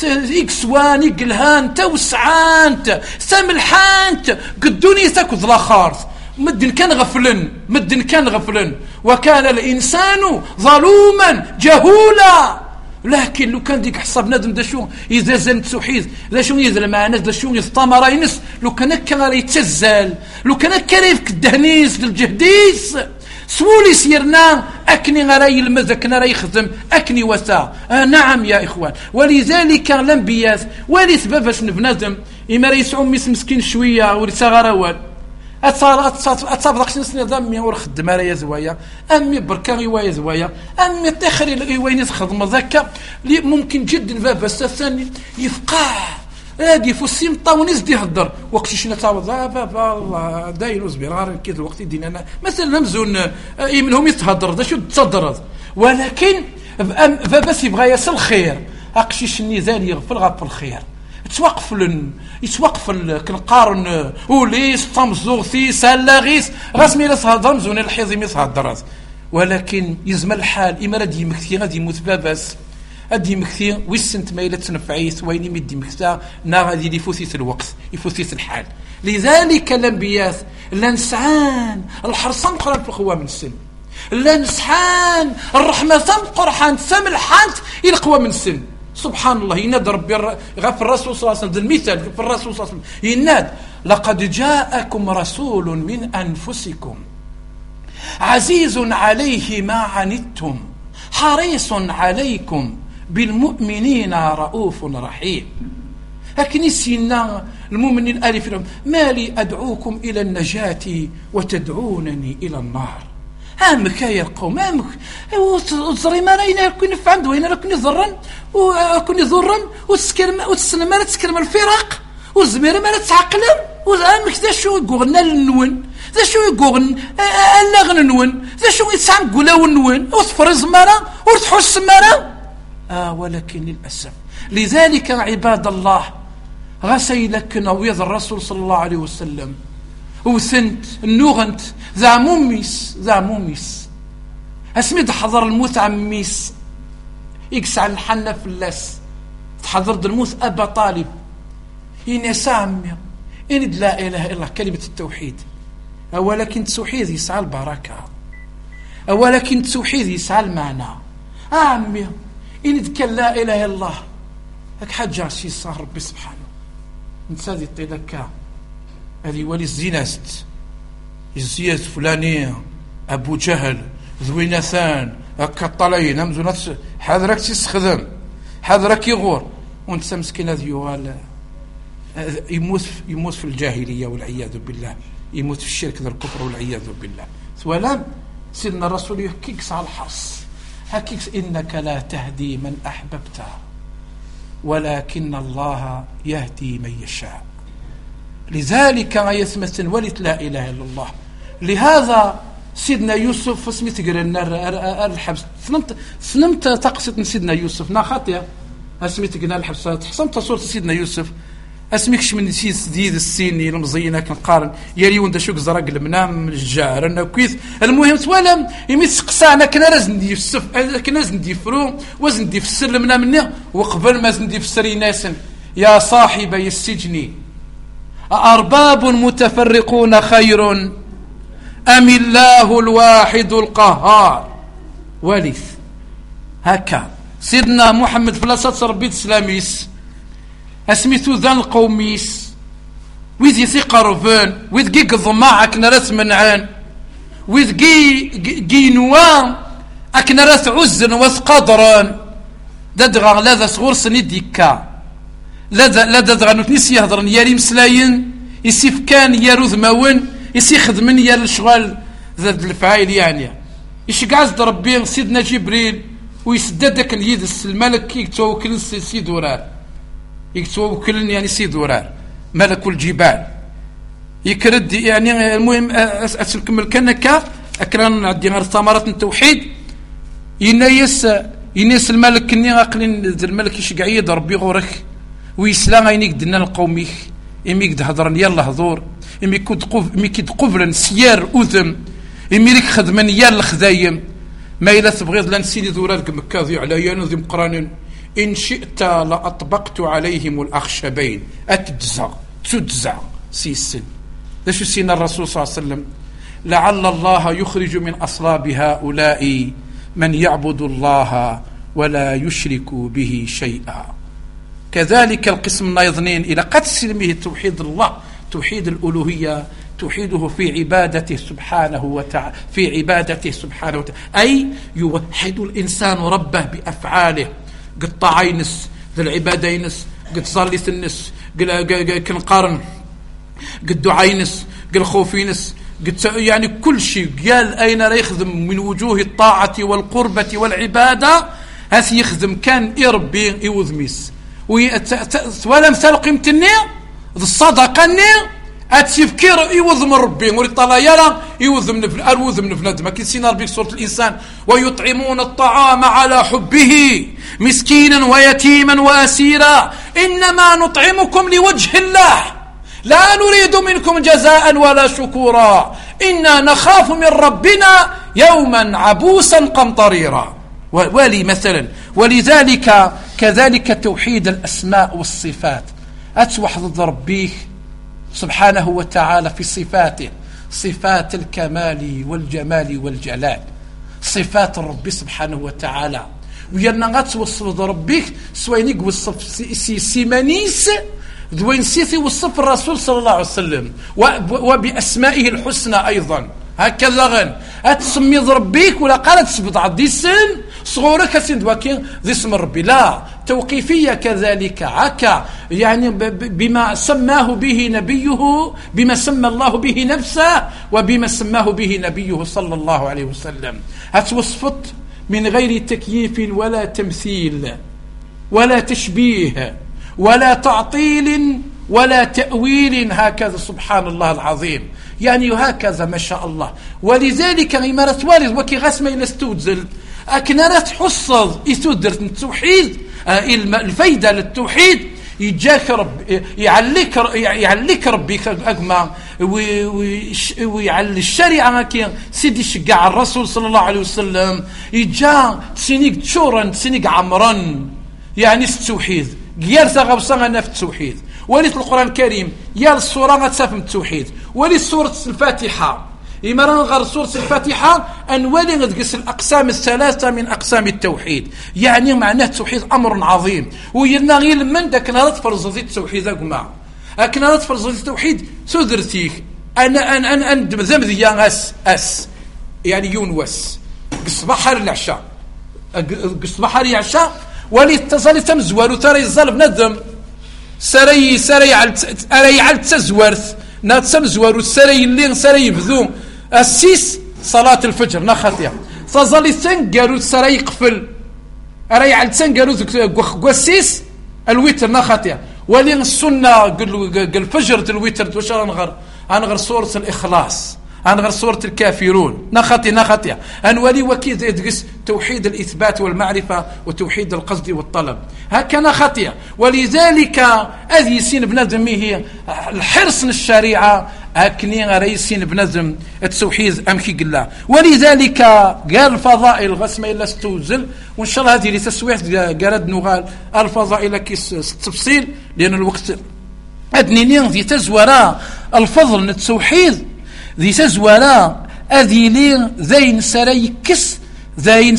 إكسوان إقلهان توسعانت ساملحانت قدوني تاكد الأخارت مدن كان غفلن مدن كان غفلن وكان الإنسان ظلوما جهولا. لكن لو كان ديك حساب نادم دا شو إذا زنت سوحيز دا شو يزل مع ناس دا شو يستمر ينس لو كان كان يتسزل لو كان كريفك الدهنيس للجهديس سولي سيرنا أكني غراي المزكنا راي يخدم أكني وسا آه نعم يا إخوان. ولذلك الأنبياء ولي سبباش نبنادم إما ريسعو ميس مسكين شوية وريسا غراوال أتصاب سنة ذمي ورخدم على زوايا أمي بركاغي وايا زوايا أمي تخري وين يخدم ذاك اللي ممكن جدا باب الثاني يفقع هادي فسيم طاونيز دي هدر وقت شنا تعوض بابا الله داير زبيرار كذا الوقت يدينا أنا مثلا نمزون منهم يتهدر ذا شو تصدر ولكن بس يبغى يصل خير أقشيش النزال يغفل غاب الخير يتوقف لن يتوقف كنقارن وليس طمزوغثي سالاغيس غاسمي لاس هضر زون الحيض ميس هضر ولكن يزم الحال إما غادي يمكثي غادي يموت باباس غادي يمكثي ويسنت ما إلا تنفعيث وين يمد يمكثا نا غادي يفوتيت الوقت يفوتيت الحال. لذلك الأنبياء لا نسعان الحرصان قران في القوى من السن لا نسحان الرحمة قرحان سملحان إلى قوى من السن. سبحان الله يناد ربي غف الرسول صلى الله عليه وسلم المثال في الرسول صلى الله عليه وسلم يناد لقد جاءكم رسول من أنفسكم عزيز عليه ما عنتم حريص عليكم بالمؤمنين رؤوف رحيم. هكني سينا المؤمنين الالف لهم ما لي ادعوكم الى النجاه وتدعونني الى النار. هامك يا القوم هامك وتزري ما راينا كون فهمت وين راكني ضرن وكوني ضرن وتسكر وتسلم ما تسكر الفرق والزمير ما تعقلم وهامك ذا شو يقولنا للنون ذا شو يقولن الا غنون ذا شو يتسعم قولاو النون وتفرز مرة وتحس مرة. آه ولكن للأسف لذلك عباد الله غسيلكنا ويض الرسول صلى الله عليه وسلم وثنت النوغنت ذا موميس ذا موميس اسمي حضر الموت عميس يكسع الحنة في اللاس تحضر الموت أبا طالب إني سامي إن لا إله إلا الله كلمة التوحيد. ولكن التوحيد يسعى البركة ولكن التوحيد يسعى المعنى. عمي إن ذكر لا إله إلا الله هك حاجة شي صار ربي سبحانه نسادي الطيلكا هذه ولي الزيناست الزيات فلانية أبو جهل ذوينثان هكا طلعين همزونات حاضرك تستخدم حاضرك يغور وانت مسكين هذا يوال يموت يموت في الجاهلية والعياذ بالله يموت في الشرك ذا الكفر والعياذ بالله. ولم سيدنا الرسول يحكيكس على الحرص حكيكس إنك لا تهدي من أحببت ولكن الله يهدي من يشاء. لذلك يثمت ولت لا إله إلا الله. لهذا سيدنا يوسف اسمي تقرأ الحبس ثنمت ثنمت تقصد سيدنا يوسف نا خاطئة اسمي تقرأ الحبس حصمت صورة سيدنا يوسف اسميكش من سيس ديد السيني المزينة كنقارن يري وندا شوك زرق المنام الجار انا كويس. المهم توالم يمي تسقسانا كنا لازم ندي في كنا لازم ندي فرو وزن ندي في السر المنام مني وقبل ما ندي في السر ناس يا صاحبي السجن أأرباب متفرقون خير أم الله الواحد القهار. وليث هكا سيدنا محمد فلاصات ربي تسلاميس اسميتو ذان القوميس ويذ يثقرفان ويذ جي قضماع اكنا راس منعان ويذ جي جي نوان اكنا راس عزن وثقدران ددغا لا ذا صغور سني ديكا لا ذا لا دغا نتنسي يهضرن يا مسلاين يسيف كان يا رذماون يسي خدمن يا الشغل ذا الفعايل يعني ايش قاعد ربي سيدنا جبريل ويسددك اليد الملك يتوكل سيد ورار يتوكلني يعني سيد ورار ملك الجبال يكرد يعني المهم اسلكم الكنكه اكران عندي غير ثمرات التوحيد ينيس ينيس الملك كني عقلين الملك يشقع يد ربي غورك ويسلا غينيك دنا القومي امي قد هضرن يلا هضور امي كنت قف امي كنت قفلا سيار اذم امي لك خدمن يا الخدايم ما الا تبغيض لا نسيني ذورات مكاذي على يانو ذي مقرانين إن شئت لأطبقت عليهم الأخشبين أتجزع تجزع سيسن ليش سينا الرسول صلى الله عليه وسلم لعل الله يخرج من أصلاب هؤلاء من يعبد الله ولا يشرك به شيئا. كذلك القسم النايضنين إلى قد سلمه توحيد الله توحيد الألوهية توحيده في عبادته سبحانه وتعالى في عبادته سبحانه وتعالى أي يوحد الإنسان ربه بأفعاله قد طاعينس ذا العبادة ينس قد صلي النس كنقارن قد دعاينس قد خوفينس قد يعني كل شيء قال أين لا يخدم من وجوه الطاعة والقربة والعبادة هذا يخدم كان يربي يوذميس ولم تلقي متني الصدقة ني أتفكير يوذم ربي وري طلا يرى يوذم نفل أروذم نفل ما كيسينا ربي سورة الإنسان ويطعمون الطعام على حبه مسكينا ويتيما وأسيرا إنما نطعمكم لوجه الله لا نريد منكم جزاء ولا شكورا إنا نخاف من ربنا يوما عبوسا قمطريرا. ولي مثلا ولذلك كذلك توحيد الأسماء والصفات أتوحد ضد ربيه سبحانه وتعالى في صفاته صفات الكمال والجمال والجلال صفات الرب سبحانه وتعالى ويرنا غتوصف ربك سوينيك وصف سي سيمانيس دوين سيثي وصف الرسول صلى الله عليه وسلم وبأسمائه الحسنى أيضا هكذا غن أتسمي ربيك ولا قالت تثبت عدي السن صغورك سند واكين ذي اسم ربي لا توقيفية كذلك عكا يعني بما سماه به نبيه، بما سمى الله به نفسه وبما سماه به نبيه صلى الله عليه وسلم. هتوصفت من غير تكييف ولا تمثيل ولا تشبيه ولا تعطيل ولا تأويل، هكذا سبحان الله العظيم، يعني هكذا ما شاء الله. ولذلك إمارة والد وكي غسمة إلى استوزل أكنا تحصد إتودرت التوحيد الفايدة للتوحيد يجاك رب يعليك يعليك ربي أجمع ويعلي الشريعة كي سيدي شجع الرسول صلى الله عليه وسلم يجا تسينيك تشورا تسينيك عمرا يعني التوحيد جيرتا غوصنا في التوحيد. وليت القرآن الكريم يا الصورة غتسافم التوحيد، وليت سورة الفاتحة إما غير سورة الفاتحة أنوالي غتقس الأقسام الثلاثة من أقسام التوحيد، يعني معناه التوحيد أمر عظيم. ويلنا غير من داك نهار تفرزتي التوحيد أكما أكنا نهار تفرزتي التوحيد سودرتيك أنا أنا أنا أندم ذمذيا أس أس يعني يونوس قص بحر العشاء قص بحر العشاء وليت تصلي تمزور وترى الظلم ندم سري سري على سري على تزورت ناتسمزور والسري اللي سري بذو السيس صلاة الفجر نخطيها تظلي تنقروا سري يقفل أري على تنقروا قسيس الوتر نخطيها. ولين السنة قل الفجر الوتر وش أنغر أنغر سورة الإخلاص أنغر سورة الكافرون نخطي نخطي أنولي وكيد يدقس توحيد الإثبات والمعرفة وتوحيد القصد والطلب هكذا خطية. ولذلك أذي سين بنظم هي الحرص الشريعة أكني رئيسين بنظم التوحيد أمكي قلا. ولذلك قال الفضائل غسمة إلا استوزل وإن شاء الله هذه لتسويح قالت نغال الفضائل كيس التفصيل لأن الوقت أدنينين ذي تزورا الفضل التوحيد ذي تزورا أذيلين ذين سري كس ذين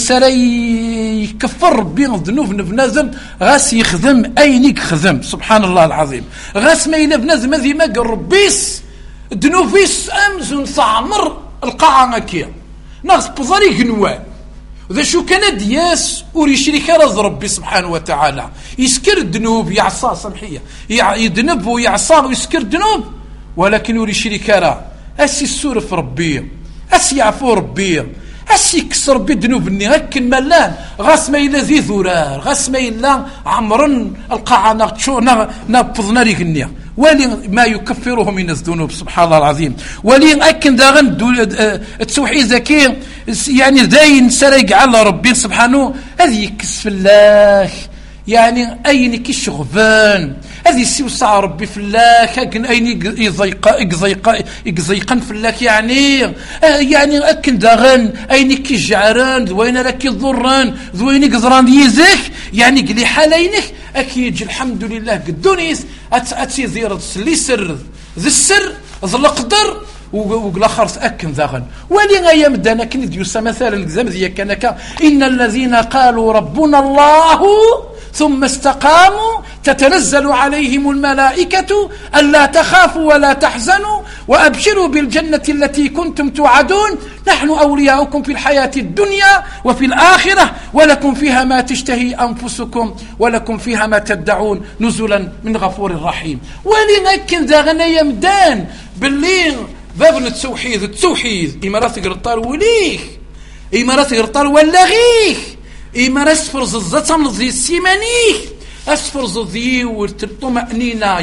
سري يكفر بين الذنوب بنظم غاس يخدم أينك خدم سبحان الله العظيم غاس ما إلا بنظم ذي ما قربيس دنوفيس أمزون صعمر القاعة مكية ناس بظريق نوال وذا شو كان دياس وريشريك رض ربي سبحانه وتعالى يسكر الذنوب يعصى سمحية يدنب ويعصى ويسكر الذنوب ولكن يريشريك راه أسي السور في ربي أسي يعفو ربي أسي يكسر بذنوب الني هكن ملان غاس ما إلا ذي ذرار غاس ما إلا عمرن القاعة نغتشو نبضنا ريق النية ولي ما يكفره من الذنوب سبحان الله العظيم. ولي أكن داغن التوحيد ذكي يعني داين سرق على ربي سبحانه هذه يكس في الله يعني أين كيش غفان هذه سيوسع ربي في الله كأن أين يضيق يضيق يضيقن في الله يعني يعني أكن داغن أين كيش جعران ذوين راك يضران ذوين قدران يزك يعني قلي حالينك أكيد الحمد لله قدونيس أتي ذير لي سر ذي السر ذي القدر وقلاخر أكن ذاغن. ولي أيام دانا كنت يوسى مثلا زم ذي كانك إن الذين قالوا ربنا الله ثم استقاموا تتنزل عليهم الملائكة ألا تخافوا ولا تحزنوا وأبشروا بالجنة التي كنتم توعدون نحن أولياؤكم في الحياة الدنيا وفي الآخرة ولكم فيها ما تشتهي أنفسكم ولكم فيها ما تدعون نزلا من غفور رحيم. ولنكن ذا غنيا مدان باللي بابن التوحيد التوحيد إمارات قرطار وليه إمارات قرطار ولاغيه إما أسفرز الزتم ذي السيمانيه أسفرز ذي والطمأنينة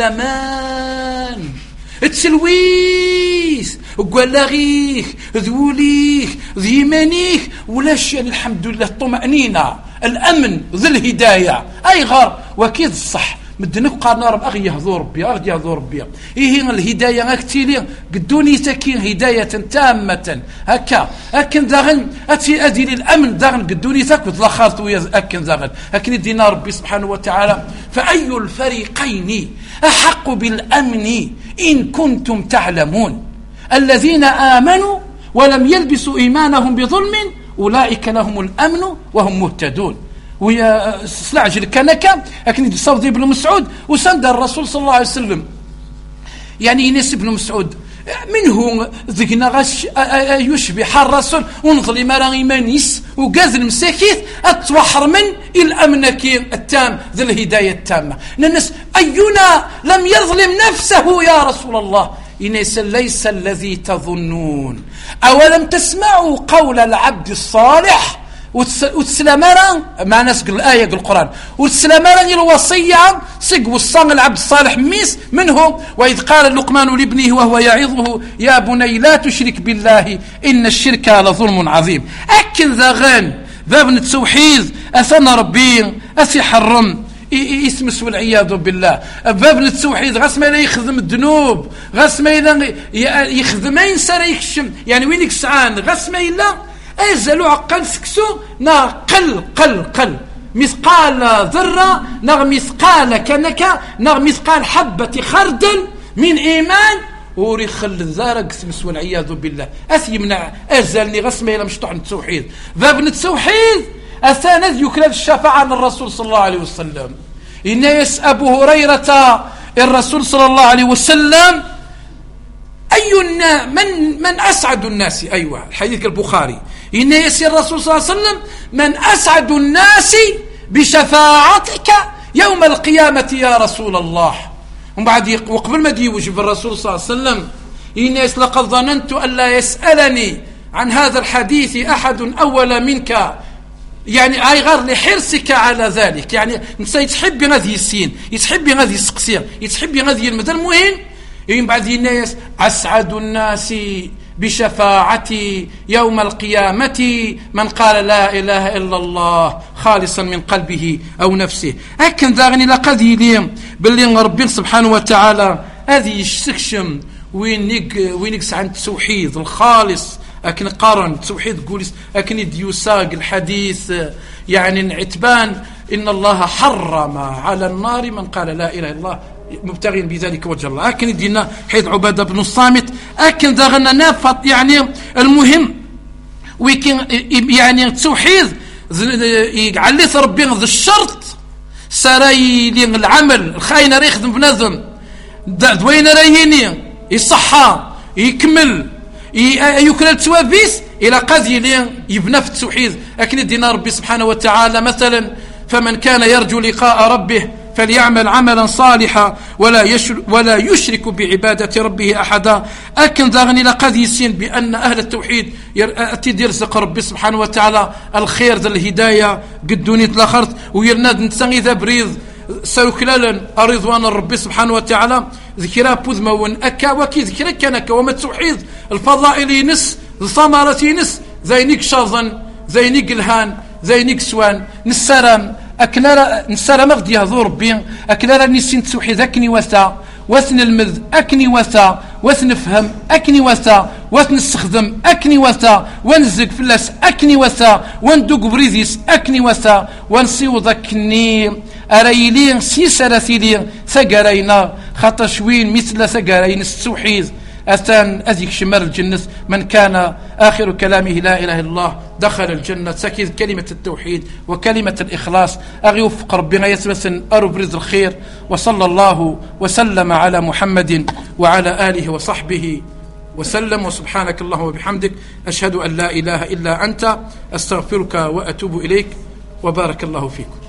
يولمان التلويث وقلاغيه ذوليه ذي منيه ولاش الحمد لله الطمأنينة الأمن ذي الهداية أي غار وكيد الصح مدنك قال نار أغي يهذو ربي أغي يهذو ربي إيه الهداية أكتيلي قدوني تكين هداية تامة هكا أكن ذاغن أتي أدي للأمن ذاغن قدوني تكوت لخارت ويا أكن ذاغن أكن الدينا ربي سبحانه وتعالى فأي الفريقين أحق بالأمن إن كنتم تعلمون الذين آمنوا ولم يلبسوا إيمانهم بظلم أولئك لهم الأمن وهم مهتدون. ويا سلعج الكنكة لكن صوت ابن مسعود وسند الرسول صلى الله عليه وسلم يعني ينس ابن مسعود منه ذقنا غش يشبه الرسول ونظلم راه إيمانيس وقاز المساكيت أتوحر من الأمنك التام ذي الهداية التامة. الناس أينا لم يظلم نفسه يا رسول الله؟ إنيس ليس الذي تظنون. أولم تسمعوا قول العبد الصالح وتسلمرا مع ناس الآية القرآن وتسلمرا الوصية سق وصان العبد الصالح ميس منهم وإذ قال لقمان لابنه وهو يعظه يا بني لا تشرك بالله إن الشرك لظلم عظيم. أكن ذا غان باب التوحيد أثنى ربي أثي حرم يسمس والعياذ بالله. باب التوحيد غاس ما لا يخدم الذنوب غاس ما لا يخدم ما ينسى يكشم يعني وين يكسعان غاس ما لا أزلوا عقل سكسو نا قل قل قل مثقال ذرة نا مثقال كنكا نا مثقال حبة خردل من إيمان وريخل الزارق سمس والعياذ بالله. أثي من أزلني غسمة إلى مشطوع التوحيد. باب التوحيد أثاند يكلل الشفاعة عن الرسول صلى الله عليه وسلم. إنيس أبو هريرة الرسول صلى الله عليه وسلم أي من من أسعد الناس أيوة الحديث البخاري إن يسير الرسول صلى الله عليه وسلم من أسعد الناس بشفاعتك يوم القيامة يا رسول الله. ومن بعد وقبل ما يوجب الرسول صلى الله عليه وسلم إن لقد ظننت أن لا يسألني عن هذا الحديث أحد أول منك يعني أي غير لحرصك على ذلك يعني نسا يتحب غادي السين يتحب غادي السقسير يتحب غادي المدى المهم من بعد الناس أسعد الناس بشفاعتي يوم القيامة من قال لا إله إلا الله خالصا من قلبه أو نفسه. أكن ذاغني لقد يليم باللي ربي سبحانه وتعالى هذه السكشم وينك وينك عن التوحيد الخالص أكن قارن توحيد قوليس أكن ديوساق الحديث يعني العتبان إن الله حرم على النار من قال لا إله إلا الله مبتغين بذلك وجه الله. أكن يدينا حيث عبادة بن الصامت أكن ذاغنا نافط يعني المهم ويكن يعني التوحيد يعلي ربي ذا الشرط سراي العمل الخاين راه يخدم بنظم دوين راييني يصحى يكمل يكمل التوابيس إلى قضية لين يبنى في التوحيد. أكن يدينا ربي سبحانه وتعالى مثلا فمن كان يرجو لقاء ربه فليعمل عملا صالحا ولا يشرك, ولا يشرك بعبادة ربه أحدا. أكن ذاغني لقد يسين بأن أهل التوحيد أتيد يرزق ربي سبحانه وتعالى الخير ذا الهداية قدوني تلاخرت ويرناد نتساني ذا بريض سيكلالا رضوان ربي سبحانه وتعالى ذكرى بوذما وأكا وكي ذكرى كانك وما التوحيد الفضائل ينس الثمرة ينس زينيك شاظا زينيك الهان زينيك سوان نسرم أكنارا نسارا مغدي يهضو ربي أكنارا نسين توحيد أكني وثا وثن المذ أكني وثا وثن فهم أكني وثا وثن استخدم أكني وثا ونزق فلاس أكني وثا وندق بريديس أكني وثا ونسيوض أكني أريلين سيسرثيلين ثقرينا خطشوين مثل ثقرين التوحيد أثان أذيك شمال الجنة من كان آخر كلامه لا إله إلا الله دخل الجنة. سكيد كلمة التوحيد وكلمة الإخلاص أغيوفق ربنا يثبت أربرز الخير. وصلى الله وسلم على محمد وعلى آله وصحبه وسلم. وسبحانك اللهم وبحمدك أشهد أن لا إله إلا أنت أستغفرك وأتوب إليك وبارك الله فيكم.